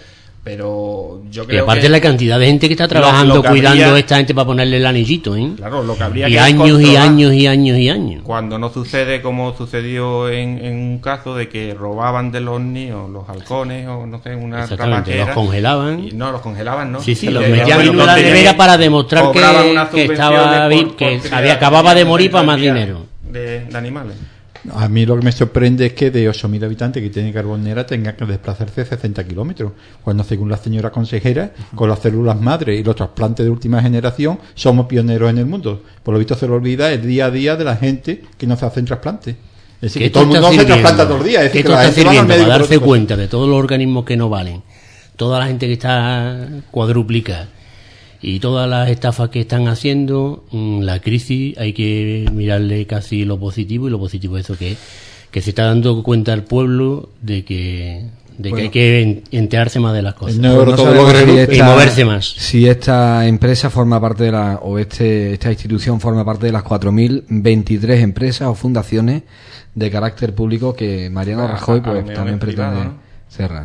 Pero yo Y creo aparte que la cantidad de gente que está lo- trabajando lo que cuidando habría- a esta gente para ponerle el anillito, ¿eh? claro, lo que habría Y que años y controlar- años y años y años. Cuando no sucede como sucedió en, en un caso de que robaban de los niños los halcones o no sé, una Exactamente, rapaquera. los congelaban. Y no, los congelaban, ¿no? Sí, sí, Y los le- metían bueno, en una entonces, nevera para demostrar cobraban que, unas que subvenciones estaba por- vi- por que criar había, acababa de morir para más cría dinero. De, de animales. A mí lo que me sorprende es que de ocho mil habitantes que tiene Carbonera tengan que desplazarse sesenta kilómetros, cuando según la señora consejera, con las células madre y los trasplantes de última generación, somos pioneros en el mundo. Por lo visto se le olvida el día a día de la gente que no se hacen trasplantes. Es decir, ¿Qué que todo el esto mundo no está se trasplanta sirviendo? todos los días. Es ¿Qué decir, que esto la está gente va al sirviendo médico para por darse otra cosa. cuenta de todos los organismos que no valen? Toda la gente que está cuadruplicada y todas las estafas que están haciendo, mm, la crisis hay que mirarle casi lo positivo, y lo positivo es eso que es, que se está dando cuenta el pueblo de que de que Bueno. hay que en- enterarse más de las cosas. El neuro- Pues no todo sabemos lo que si reluce. Y moverse más. Si esta empresa forma parte de la, o este, esta institución forma parte de las cuatro mil veintitrés empresas o fundaciones de carácter público que Mariano A- Rajoy a lo pues mejor también es privado, pretende ¿no? cerrar.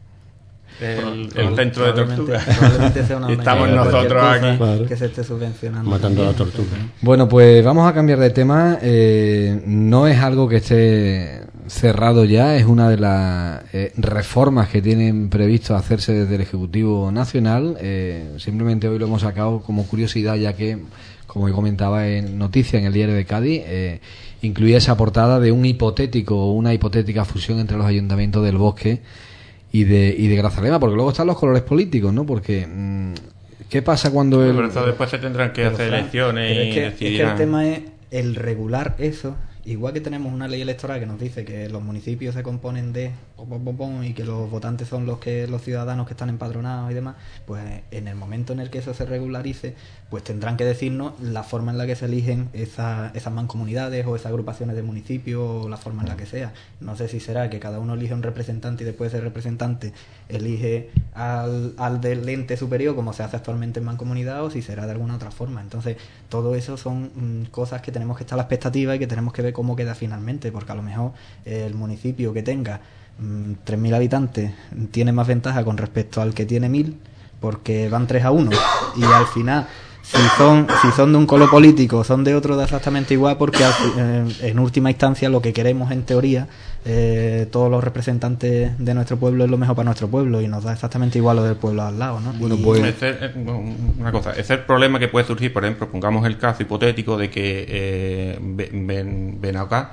El, el Probable- centro de probablemente- tortugas. probablemente sea una Y estamos cualquier nosotros cosa aquí. Claro. que se esté subvencionando. Matando a la tortuga. Bueno, pues vamos a cambiar de tema. Eh, no es algo que esté cerrado ya, es una de las eh, reformas que tienen previsto hacerse desde el Ejecutivo Nacional. Eh, simplemente hoy lo hemos sacado como curiosidad, ya que, como comentaba en noticia en el diario de Cádiz, eh, incluía esa portada de un hipotético, una hipotética fusión entre los ayuntamientos del Bosque y de, y de Grazalema, porque luego están los colores políticos, ¿no? Porque, mmm, ¿Qué pasa cuando el... Pero eso después se tendrán que Pero, hacer Fran, elecciones pero es y que, es que decidirán. el tema es el regular eso. Igual que tenemos una ley electoral que nos dice que los municipios se componen de pom, pom, pom, pom, y que los votantes son los que los ciudadanos que están empadronados y demás, pues en el momento en el que eso se regularice, pues tendrán que decirnos la forma en la que se eligen esa, esas mancomunidades o esas agrupaciones de municipios o la forma en la que sea. No sé si será que cada uno elige un representante y después de ese representante elige al, al del ente superior como se hace actualmente en mancomunidad, o si será de alguna otra forma. Entonces todo eso son mm, cosas que tenemos que estar a la expectativa y que tenemos que ver cómo queda finalmente, porque a lo mejor eh, el municipio que tenga mmm, tres mil habitantes tiene más ventaja con respecto al que tiene mil, porque van tres a uno, y al final si son si son de un color político son de otro, da exactamente igual, porque al, eh, en última instancia lo que queremos en teoría eh, todos los representantes de nuestro pueblo es lo mejor para nuestro pueblo, y nos da exactamente igual lo del pueblo al lado, ¿no? Bueno, Y- pues- Ese es una cosa, ese es el problema que puede surgir, por ejemplo, pongamos el caso hipotético de que eh, ven, ven, ven acá,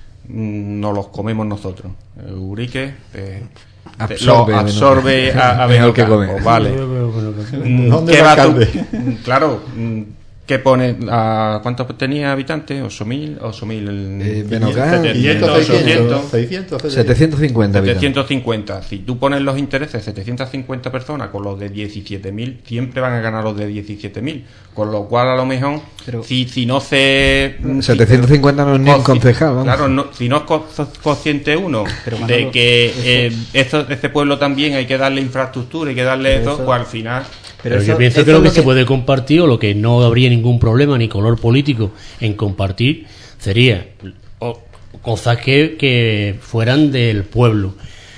mm, nos los comemos nosotros. Eh, Urique eh, Absorbe, lo absorbe a, a Mejor que Benocá. come. Pues vale. Mm, ¿Dónde ¿qué el va tú? alcalde? Mm, Claro, mm, ¿qué pone? ¿A ¿Cuántos tenía habitantes? ¿ocho mil? ¿ocho mil? Eh, Benocá, setecientos, ochocientos. seiscientos, setecientos cincuenta habitantes. setecientos cincuenta. Si tú pones los intereses de setecientas cincuenta personas con los de diecisiete mil, siempre van a ganar los de diecisiete mil. Con lo cual, a lo mejor, Pero- si, si no se. setecientos cincuenta no es ni un Consci- concejal, vamos. Claro, no, si no es co- consciente uno Pero, de Manolo, que eh, esto, este pueblo también hay que darle infraestructura, hay que darle Pero eso, eso- pues al final. Pero, eso- yo pienso eso que lo es que, se puede compartir, o lo que no habría ningún problema ni color político en compartir, sería o, cosas que, que fueran del pueblo.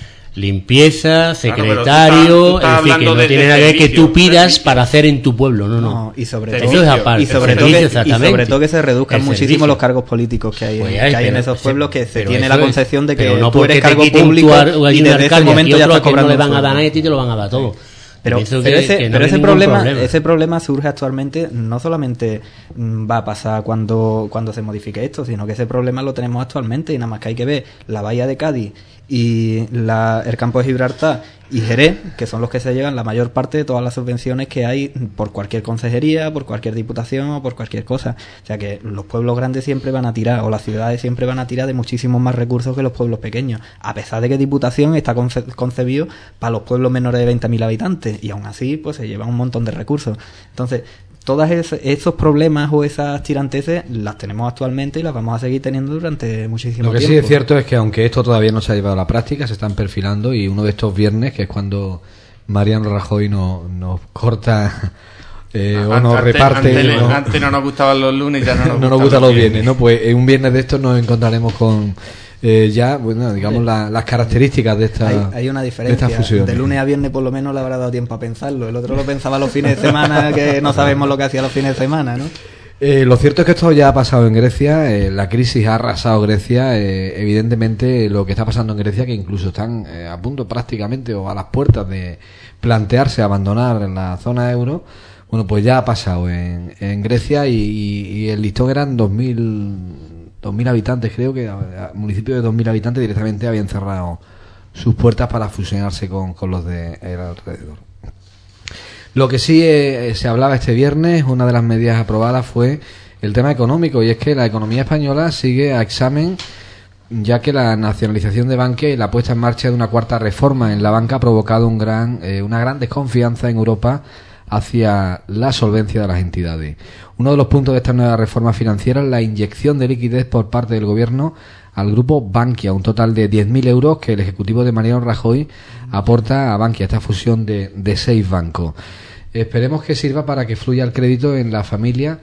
Limpieza, Claro, pero tú secretario, estás- tú estás es decir, que hablando no de- tiene de nada que ver que servicio, tú pidas servicio. para hacer en tu pueblo, no, no. No, y sobre Servicio. todo Eso es aparte. y sobre el todo que, servicio, y exactamente. sobre todo que se reduzcan El muchísimo servicio. los cargos políticos que hay, Pues en, ya, que hay en pero- esos pueblos, que se pero tiene eso la es. concepción de que Pero no tú eres porque te cargo quiten público tu ar- y un desde ese alcalde, momento aquí ya otro estás que no cobrando le un van a sueldo. dar a ti, te lo van a dar todo. Pero, Pienso pero que- ese, que no pero hay ese ningún problema, ese problema surge actualmente, no solamente mm, va a pasar cuando, cuando se modifique esto, sino que ese problema lo tenemos actualmente, y nada más que hay que ver la bahía de Cádiz y la, el campo de Gibraltar y Jerez, que son los que se llevan la mayor parte de todas las subvenciones que hay por cualquier consejería, por cualquier diputación o por cualquier cosa. O sea que los pueblos grandes siempre van a tirar, o las ciudades siempre van a tirar de muchísimos más recursos que los pueblos pequeños, a pesar de que Diputación está conce- concebido para los pueblos menores de veinte mil habitantes, y aún así pues se llevan un montón de recursos. Entonces, todos esos problemas o esas tiranteses las tenemos actualmente y las vamos a seguir teniendo durante muchísimo Lo que tiempo. sí es cierto es que aunque esto todavía no se ha llevado a la práctica, se están perfilando, y uno de estos viernes, que es cuando Mariano Rajoy nos, nos corta eh, o nos Antes- reparte... Antes, le- nos- antes no nos gustaban los lunes y ya no nos, no nos gustan los viernes, ¿no? Pues en un viernes de estos nos encontraremos con eh, ya, bueno, digamos, la- las características de esta, Hay, hay una de diferencia. esta fusión. De lunes a viernes por lo menos le habrá dado tiempo a pensarlo. El otro lo pensaba los fines de semana, que no sabemos lo que hacía los fines de semana, ¿no? Eh, lo cierto es que esto ya ha pasado en Grecia, eh, la crisis ha arrasado Grecia, eh, evidentemente lo que está pasando en Grecia, que incluso están eh, a punto prácticamente o a las puertas de plantearse abandonar la zona euro, bueno, pues ya ha pasado en, en Grecia, y, y- y el listón eran dos mil habitantes, creo que a- a- municipios de dos mil habitantes directamente habían cerrado sus puertas para fusionarse con, con los de el alrededor. Lo que sí eh, se hablaba este viernes, una de las medidas aprobadas fue el tema económico, y es que la economía española sigue a examen, ya que la nacionalización de Bankia y la puesta en marcha de una cuarta reforma en la banca ha provocado un gran, eh, una gran desconfianza en Europa hacia la solvencia de las entidades. Uno de los puntos de esta nueva reforma financiera es la inyección de liquidez por parte del gobierno al grupo Bankia, un total de diez mil euros que el ejecutivo de Mariano Rajoy aporta a Bankia, esta fusión de, de seis bancos. Esperemos que sirva para que fluya el crédito en la familia.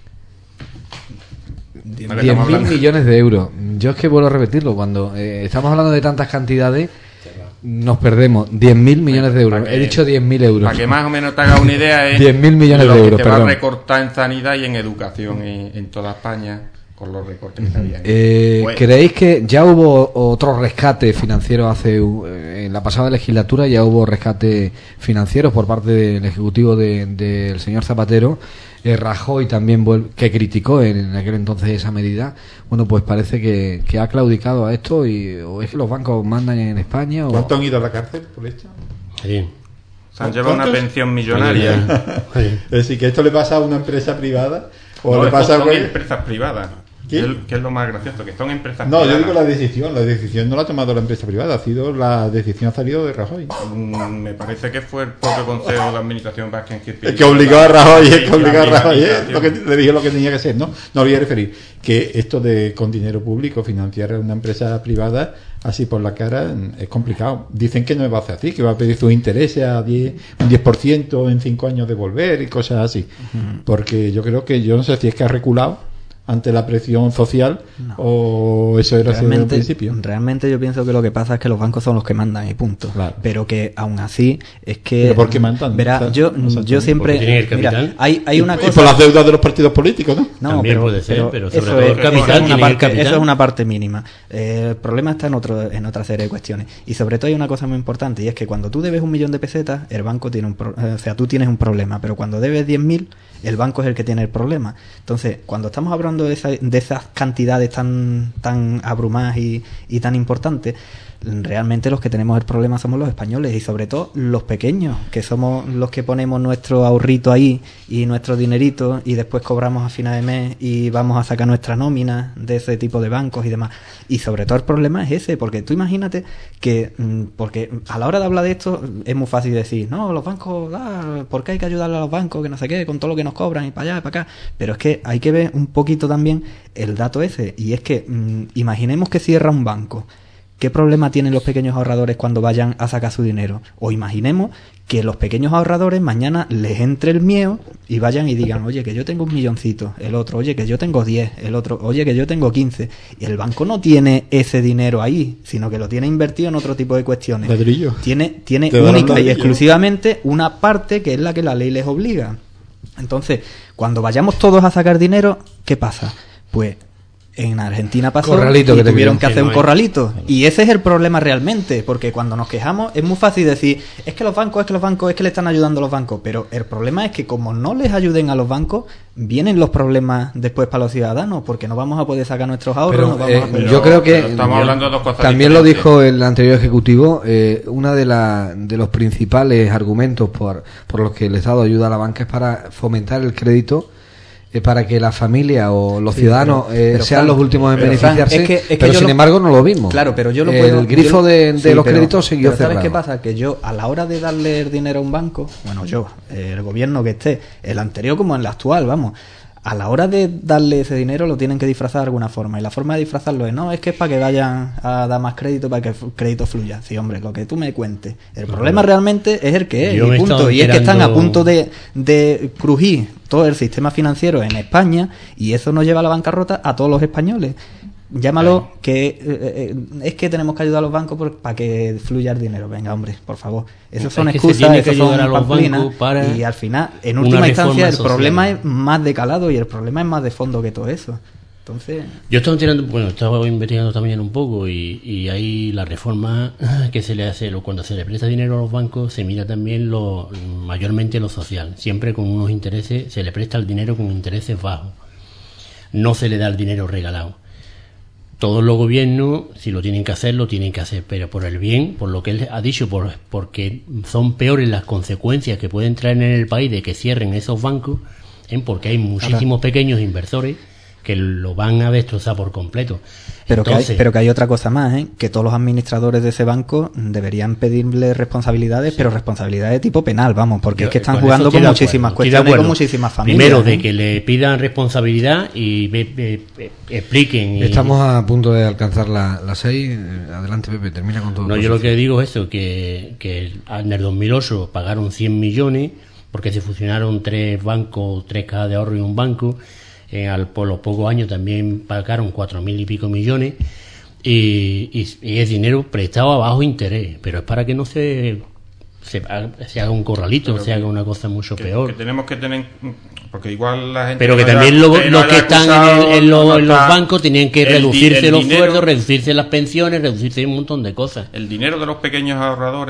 diez mil millones de euros. Yo es que vuelvo a repetirlo, cuando eh, estamos hablando de tantas cantidades, nos perdemos. diez mil millones de euros. Para que- He dicho diez mil euros. Para que más o menos te hagas una idea, es diez mil millones lo de que euros, te va perdón. a recortar en sanidad y en educación en, en toda España, con los recortes que había. Eh, Pues- ¿Creéis que ya hubo otro rescate financiero hace eh, en la pasada legislatura? Ya hubo rescate financieros por parte del ejecutivo de- del señor Zapatero. Eh, Rajoy también vuel- que criticó en, en aquel entonces esa medida. Bueno, pues parece que, que ha claudicado a esto, y o es que los bancos mandan en España o... ¿Cuántos han ido a la cárcel por esto? Sí. Se han llevado una pensión millonaria. Es decir, que esto le pasa a una empresa privada o no, le pasa a son cualquier... empresas privadas. ¿Qué? Que es lo más gracioso, que son empresas no, privadas. No, yo digo la decisión. La decisión no la ha tomado la empresa privada, ha sido la decisión ha salido de Rajoy. Mm, me parece que fue el propio Consejo de Administración Basque El que obligó a Rajoy, el que obligó a Rajoy, ¿eh? Lo que le dijo lo que tenía que ser, ¿no? No voy a referir que esto de con dinero público financiar a una empresa privada así por la cara es complicado. Dicen que no va a hacer así, que va a pedir sus intereses a diez, un diez por ciento en cinco años de volver y cosas así. Uh-huh. Porque yo creo que, yo no sé si es que ha reculado ante la presión social no. o eso era desde el principio. Realmente yo pienso que lo que pasa es que los bancos son los que mandan y punto. Claro. Pero que aún así es que... ¿Pero por qué mandan? Verá, o sea, yo, no yo siempre... ¿Tienen el capital? Mira, hay, hay una y, cosa... Y por las deudas de los partidos políticos, ¿no? No, También pero, puede ser, pero, pero sobre eso todo es, el capital, eso es una parte, capital. Eso es una parte mínima. Eh, el problema está en, otro, en otra serie de cuestiones. Y sobre todo hay una cosa muy importante, y es que cuando tú debes un millón de pesetas, el banco tiene un... Pro, o sea, tú tienes un problema, pero cuando debes diez mil, el banco es el que tiene el problema. Entonces, cuando estamos hablando de, esa, de esas cantidades tan tan abrumadas y, y tan importantes, realmente los que tenemos el problema somos los españoles y sobre todo los pequeños, que somos los que ponemos nuestro ahorrito ahí y nuestro dinerito y después cobramos a final de mes y vamos a sacar nuestra nómina de ese tipo de bancos y demás. Y sobre todo el problema es ese, porque tú imagínate que, porque a la hora de hablar de esto es muy fácil decir, no, los bancos, ah, ¿por qué hay que ayudarle a los bancos? Que no sé qué, con todo lo que nos cobran y para allá y para acá. Pero es que hay que ver un poquito también el dato ese, y es que mmm, imaginemos que cierra un banco. ¿Qué problema tienen los pequeños ahorradores cuando vayan a sacar su dinero? O imaginemos que los pequeños ahorradores mañana les entre el miedo y vayan y digan, oye, que yo tengo un milloncito, el otro, oye, que yo tengo diez, el otro, oye, que yo tengo quince. Y el banco no tiene ese dinero ahí, sino que lo tiene invertido en otro tipo de cuestiones. Ladrillo. Tiene, tiene única y exclusivamente una parte que es la que la ley les obliga. Entonces, cuando vayamos todos a sacar dinero, ¿qué pasa? Pues en Argentina pasó corralito y que tuvieron que que hacer no un hay. corralito. Y ese es el problema realmente, porque cuando nos quejamos es muy fácil decir, es que los bancos, es que los bancos, es que le están ayudando a los bancos. Pero el problema es que como no les ayuden a los bancos, vienen los problemas después para los ciudadanos, porque no vamos a poder sacar nuestros ahorros. Pero, no vamos eh, a poder... yo creo que Pero estamos hablando de dos cosas también lo diferentes. dijo el anterior ejecutivo, eh, una de, la, de los principales argumentos por, por los que el Estado ayuda a la banca es para fomentar el crédito, eh, para que la familia o los Sí, ciudadanos pero- eh, pero, sean Fran, los últimos en pero, beneficiarse, Fran, es que- es que pero yo sin lo- embargo no lo mismo. Claro, pero yo lo puedo... El grifo yo- de, de sí, los pero- créditos siguió pero ¿sabes cerrado. qué pasa? Que yo, a la hora de darle el dinero a un banco, bueno, yo, eh, el gobierno que esté, el anterior como el actual, vamos, a la hora de darle ese dinero lo tienen que disfrazar de alguna forma. Y la forma de disfrazarlo es, no, es que es para que vayan a dar más crédito, para que el crédito fluya. Sí, hombre, lo que tú me cuentes. El Claro. problema realmente es el que es, Yo y me he punto. estado Y es que están a enterando- punto de, de crujir todo el sistema financiero en España, y eso nos lleva a la bancarrota a todos los españoles. Llámalo que eh, eh, es que tenemos que ayudar a los bancos por- para que fluya el dinero. Venga, hombre, por favor. Esas Es son que se excusas, tiene que esas son ayudar a los pamplinas, bancos para y al final, en una última reforma instancia, el social. problema es más de calado y el problema es más de fondo que todo eso. Entonces, Yo estaba tirando, bueno, estaba investigando también un poco y, y ahí la reforma que se le hace, lo- cuando se le presta dinero a los bancos, se mira también lo mayormente lo social. Siempre con unos intereses, se le presta el dinero con intereses bajos. No se le da el dinero regalado. Todos los gobiernos, si lo tienen que hacer, lo tienen que hacer, pero por el bien, por lo que él ha dicho, por, porque son peores las consecuencias que pueden traer en el país de que cierren esos bancos, ¿eh? Porque hay muchísimos pequeños inversores que lo van a destrozar por completo. pero, que Entonces, hay, pero que hay otra cosa más, ¿eh? Que todos los administradores de ese banco deberían pedirle responsabilidades, pero responsabilidades de tipo penal, vamos, porque yo, es que están con jugando eso estoy con de muchísimas acuerdo, estoy de cuestiones y con acuerdo. muchísimas familias. Primero, ¿eh? de que le pidan responsabilidad y ve- ve- ve- expliquen. y- Estamos a punto de alcanzar la- las seis. Eh, Adelante, Pepe, termina con todo. No, yo lo que digo es eso, que, que en el dos mil ocho pagaron cien millones porque se fusionaron tres bancos, tres cajas de ahorro y un banco. Eh, al, por los pocos años también pagaron cuatro mil y pico millones y, y, y es dinero prestado a bajo interés, pero es para que no se se, haga- se haga un corralito, Pero se que- haga una cosa mucho que, peor. que tenemos que tener, porque igual la gente Pero que no haya- también lo- no los haya que están en, acusado, el- en los, no en los está- bancos tenían que el di- reducirse el los dinero- sueldos, reducirse las pensiones, reducirse un montón de cosas. El dinero de los pequeños ahorradores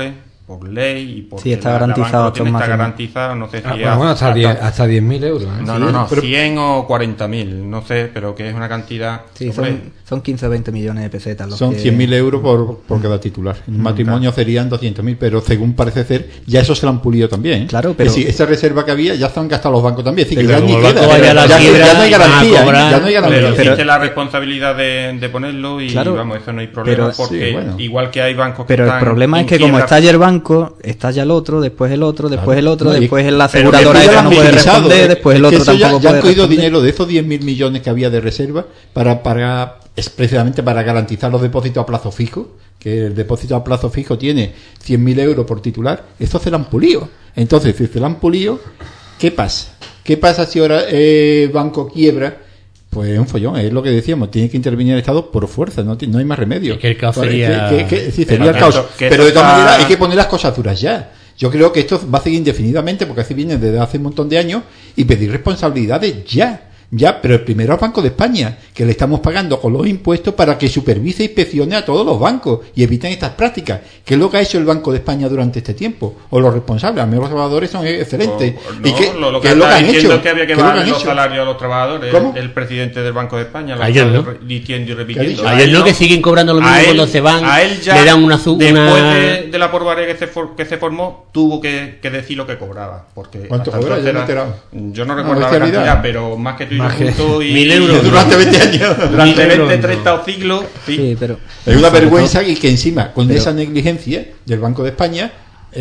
por ley y por sí, está garantizado, está garantizado, no sé si ah, bueno, bueno, hasta diez, hasta diez mil euros, ¿eh? no, sí, no, no, pero... cien o cuarenta mil, no sé, pero que es una cantidad, sí, son, son quince o veinte millones de pesetas los son que... cien mil euros por, por cada titular. En un matrimonio serían doscientos mil, pero según parece ser ya eso se lo han pulido también, ¿eh? Claro, pero es decir, esa reserva que había ya se han gastado los bancos también, es decir, que pero ya, ni como el queda, banco vaya a la ya, quiebra, ya no hay garantía, cobrar, ¿eh? Ya no hay garantía. pero Pero- existe la responsabilidad de, de ponerlo y Claro, vamos, eso no hay problema pero- porque sí, bueno. igual que hay bancos que Pero el están problema en es que como quiebra- estalla el banco, estalla el otro, después el otro, después Claro. el otro, No, y- después la pero aseguradora que eso ya esa lo no han puede utilizado, responder, ¿eh? después el Que otro eso ya, tampoco ya han puede cogido responder. dinero de esos diez mil millones que había de reserva para pagar, es precisamente para garantizar los depósitos a plazo fijo, que el depósito a plazo fijo tiene cien mil euros por titular, eso se lo han pulido. Entonces, si se lo han pulido, ¿qué pasa? ¿Qué pasa si ahora el banco quiebra? Pues es un follón, es lo que decíamos, tiene que intervenir el Estado por fuerza, no, no hay más remedio. Es que el caos Pues, sería- que- que- que- sí, Pero sería el que caos. esto- que Pero de esto todas está- maneras hay que poner las cosas duras ya. Yo creo que esto va a seguir indefinidamente porque así viene desde hace un montón de años y pedir responsabilidades ya. Ya, pero primero al Banco de España, que le estamos pagando con los impuestos para que supervise e inspeccione a todos los bancos y eviten estas prácticas. ¿Qué es lo que ha hecho el Banco de España durante este tiempo? O los responsables, al menos los trabajadores son excelentes. O- no, ¿Y qué, lo, lo qué que es lo que está han diciendo hecho? es que había que ¿Qué es lo que bajar han los hecho? salarios a los trabajadores. ¿Cómo? El presidente del Banco de España lo ha Ayer, estado ¿no? re- diciendo y ¿Qué ha repitiendo. dicho? A Ayer él no, que siguen cobrando lo mismo a él- cuando se van, a él ya, le dan una... zu- después una... de, de la porvaria que se, for- que se formó, tuvo que, que decir lo que cobraba. Porque ¿Cuánto hasta cobra? Yo entonces no he era- enterado. yo no No, recuerdo la bestialidad. cantidad, pero más que tú y yo Más que- juntos y... Mil euros. Durante veinte años. Durante Mil euros, veinte, no. treinta o siglos, sí. Sí, pero... Es una vergüenza y que encima, con Pero- esa negligencia del Banco de España,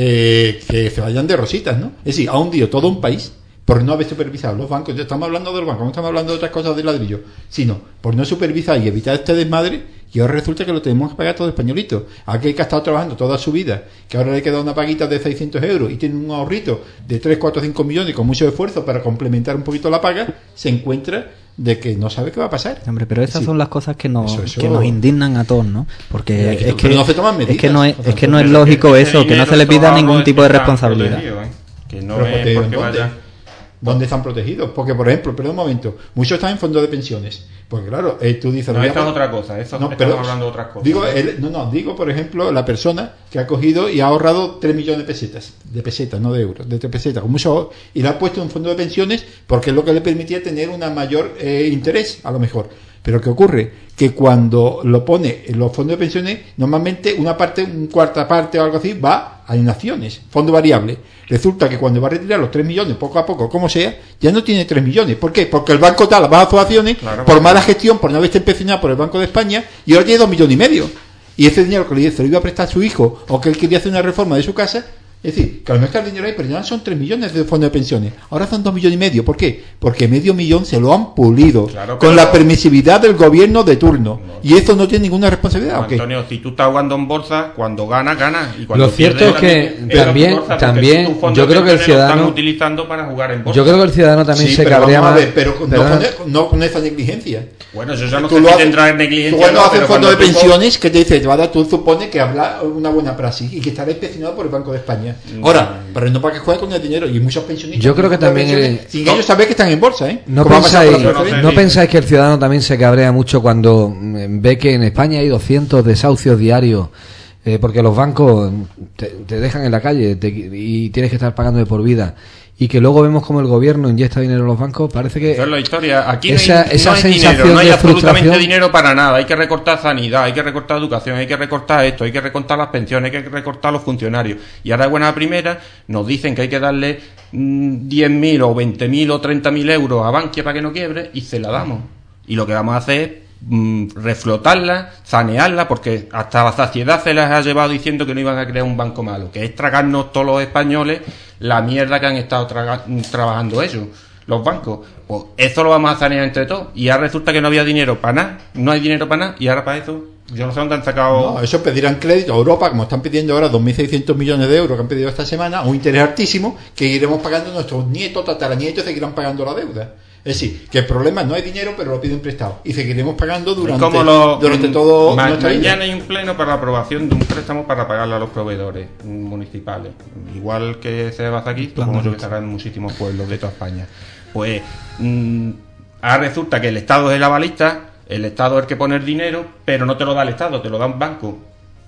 eh, que se vayan de rositas, ¿no? Es decir, ha hundido todo un país por no haber supervisado los bancos. Ya estamos hablando del banco, no estamos hablando de otras cosas de ladrillo, sino por no supervisar y evitar este desmadre. Y ahora resulta que lo tenemos que pagar todo españolito. Aquel que ha estado trabajando toda su vida, que ahora le queda una paguita de seiscientos euros y tiene un ahorrito de tres, cuatro, cinco millones con mucho esfuerzo para complementar un poquito la paga, se encuentra de que no sabe qué va a pasar. Hombre, pero esas Sí. son las cosas que nos, Eso, eso. que nos indignan a todos, ¿no? Porque Es que- es que, pero no se toman medidas. es que no es, es que no es Pero lógico ese eso, que no dinero, se le pida esos ningún ahorros tipo de están responsabilidad. protegidos, ¿eh? Que no Pero es protegido, porque ¿dónde? vaya... ¿Dónde están protegidos? Porque, por ejemplo, perdón un momento, muchos están en fondos de pensiones. Porque, claro, eh, tú dices... No, voy a esto es pon- otra cosa, eso No, estamos pero- hablando de otras cosas. Digo, el- no, no, digo, por ejemplo, la persona que ha cogido y ha ahorrado tres millones de pesetas, de pesetas, no de euros, de pesetas, con mucho ahorro, y la ha puesto en un fondo de pensiones porque es lo que le permitía tener un mayor eh, interés, a lo mejor. Pero ¿qué ocurre? Que cuando lo pone en los fondos de pensiones, normalmente una parte, una cuarta parte o algo así, va a naciones, fondo variable. Resulta que cuando va a retirar los tres millones, poco a poco, como sea, ya no tiene tres millones. ¿Por qué? Porque el banco tal va a sus acciones Claro, por claro. mala gestión, por no haberse empecinado por el Banco de España, y ahora tiene dos millones y medio. Y ese dinero que le se lo iba a prestar a su hijo, o que él quería hacer una reforma de su casa, es decir, que a lo mejor el dinero ahí, pero ya no son tres millones de fondo de pensiones, ahora son dos millones y medio. ¿Por qué? Porque medio millón se lo han pulido, Claro, con pero- la permisividad del gobierno de turno. Y eso no tiene ninguna responsabilidad, ¿o qué? Antonio, si tú estás jugando en bolsa, cuando ganas, ganas. Y cuando Lo cierto pierdes, es que también, también- tu bolsa, porque también tus fondos yo creo que el de pensiones lo ciudadano- están utilizando para jugar en bolsa. Yo creo que el ciudadano también Sí, se pero cabrea vamos a más. ver, pero no Perdona. con, no con esa negligencia. Bueno, yo ya no Tú sé lo si haces- tendrá Tú negligencia. cuando no, haces pero fondo de cuando tú- pensiones, que te dice, te va a dar, tú supones que habla una buena praxis y que estará inspeccionado por el Banco de España. Ahora, pero no para que juegue con el dinero. Y muchos pensionistas. Yo creo que con también pensiones, el- sin no. ellos saber que están en bolsa, ¿eh? ¿No Como ha pasado pensáis, con la no sé, transferencia. ¿No sí. pensáis que el ciudadano también se cabrea mucho cuando mm, ve que en España hay doscientos desahucios diarios? Eh, porque los bancos te, te dejan en la calle te- y tienes que estar pagando de por vida. Y que luego vemos como el gobierno inyecta dinero en los bancos, parece que... Esa es la historia. Aquí Esa- no hay, esa no hay sensación dinero, no hay de absolutamente frustración. dinero para nada. Hay que recortar sanidad, hay que recortar educación, hay que recortar esto, hay que recortar las pensiones, hay que recortar los funcionarios. Y ahora, de buena primera, nos dicen que hay que darle mm, diez mil o veinte mil o treinta mil euros a Bankia para que no quiebre y se la damos. Y lo que vamos a hacer es mm, reflotarla, sanearla, porque hasta la saciedad se las ha llevado diciendo que no iban a crear un banco malo, que es tragarnos todos los españoles la mierda que han estado traga- trabajando ellos, los bancos. Pues eso lo vamos a sanear entre todos. Y ahora resulta que no había dinero para nada, no hay dinero para nada, y ahora para eso, yo no sé dónde han sacado... No, eso pedirán crédito a Europa, como están pidiendo ahora dos mil seiscientos millones de euros que han pedido esta semana, a un interés altísimo, que iremos pagando nuestros nietos, tataranietos, seguirán pagando la deuda. Es decir, que el problema no hay dinero, pero lo piden prestado. Y seguiremos pagando durante, como los, durante todo ma- nuestra vida. mañana hay un pleno para la aprobación de un préstamo para pagarle a los proveedores municipales, igual que se va aquí, supongo yo que estará en muchísimos pueblos de toda España. Pues mm, ahora resulta que el Estado es el avalista, el Estado es el que pone el dinero, pero no te lo da el Estado, te lo da un banco.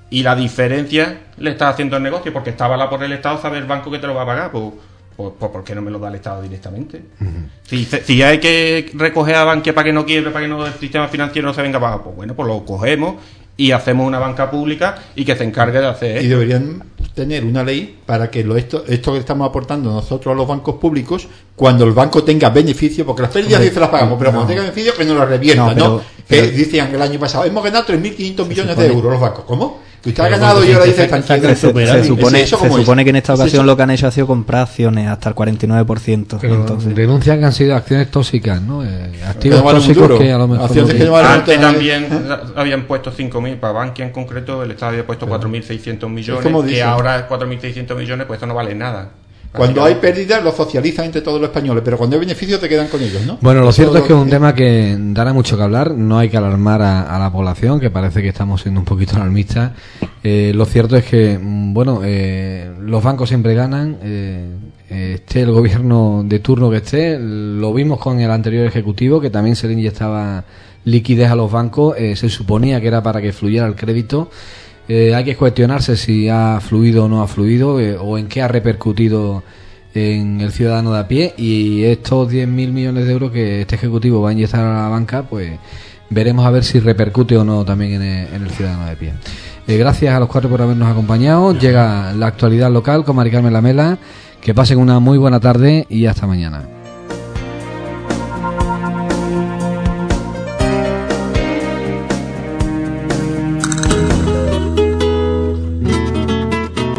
y la diferencia le está haciendo el negocio, porque está avalado por el Estado, sabe el banco que te lo va a pagar, pues, pues, pues ¿por qué no me lo da el Estado directamente? Uh-huh. Si, si hay que recoger a Bankia para que no quiebre, para que no, el sistema financiero no se venga abajo, pues bueno, pues lo cogemos y hacemos una banca pública y que se encargue de hacer. Y deberían tener una ley para que lo, esto, esto que estamos aportando nosotros a los bancos públicos, cuando el banco tenga beneficio, porque las pérdidas sí se las pagamos, pero no. cuando tenga beneficio que no las revierta, ¿no? Pero, ¿no? Pero, que decían el año pasado, hemos ganado tres mil quinientos millones supone, de euros los bancos. ¿Cómo? Que usted ha ganado y ahora dice se, se, se supone, se supone que en esta ocasión lo que han hecho ha sido comprar acciones hasta el cuarenta y nueve por ciento. Pero entonces denuncian que han sido acciones tóxicas, ¿no? Eh, activos no tóxicos que a lo mejor no que antes también ¿eh? habían puesto cinco mil, para Bankia en concreto el Estado había puesto cuatro mil seiscientos millones y ahora cuatro mil seiscientos millones, pues esto no vale nada. Cuando hay pérdidas lo socializan entre todos los españoles, pero cuando hay beneficios te quedan con ellos, ¿no? Bueno, lo cierto es que es un tema que dará mucho que hablar. No hay que alarmar a, a la población, que parece que estamos siendo un poquito alarmistas. Eh, lo cierto es que, bueno, eh, los bancos siempre ganan. Eh, esté el gobierno de turno que esté. Lo vimos con el anterior ejecutivo, que también se le inyectaba liquidez a los bancos. Eh, se suponía que era para que fluyera el crédito. Eh, hay que cuestionarse si ha fluido o no ha fluido, eh, o en qué ha repercutido en el ciudadano de a pie, y estos diez mil millones de euros que este ejecutivo va a inyectar a la banca, pues veremos a ver si repercute o no también en el, en el ciudadano de a pie. Eh, gracias a los cuatro por habernos acompañado. Llega la actualidad local con Mari Carmen Lamela. Que pasen una muy buena tarde y hasta mañana.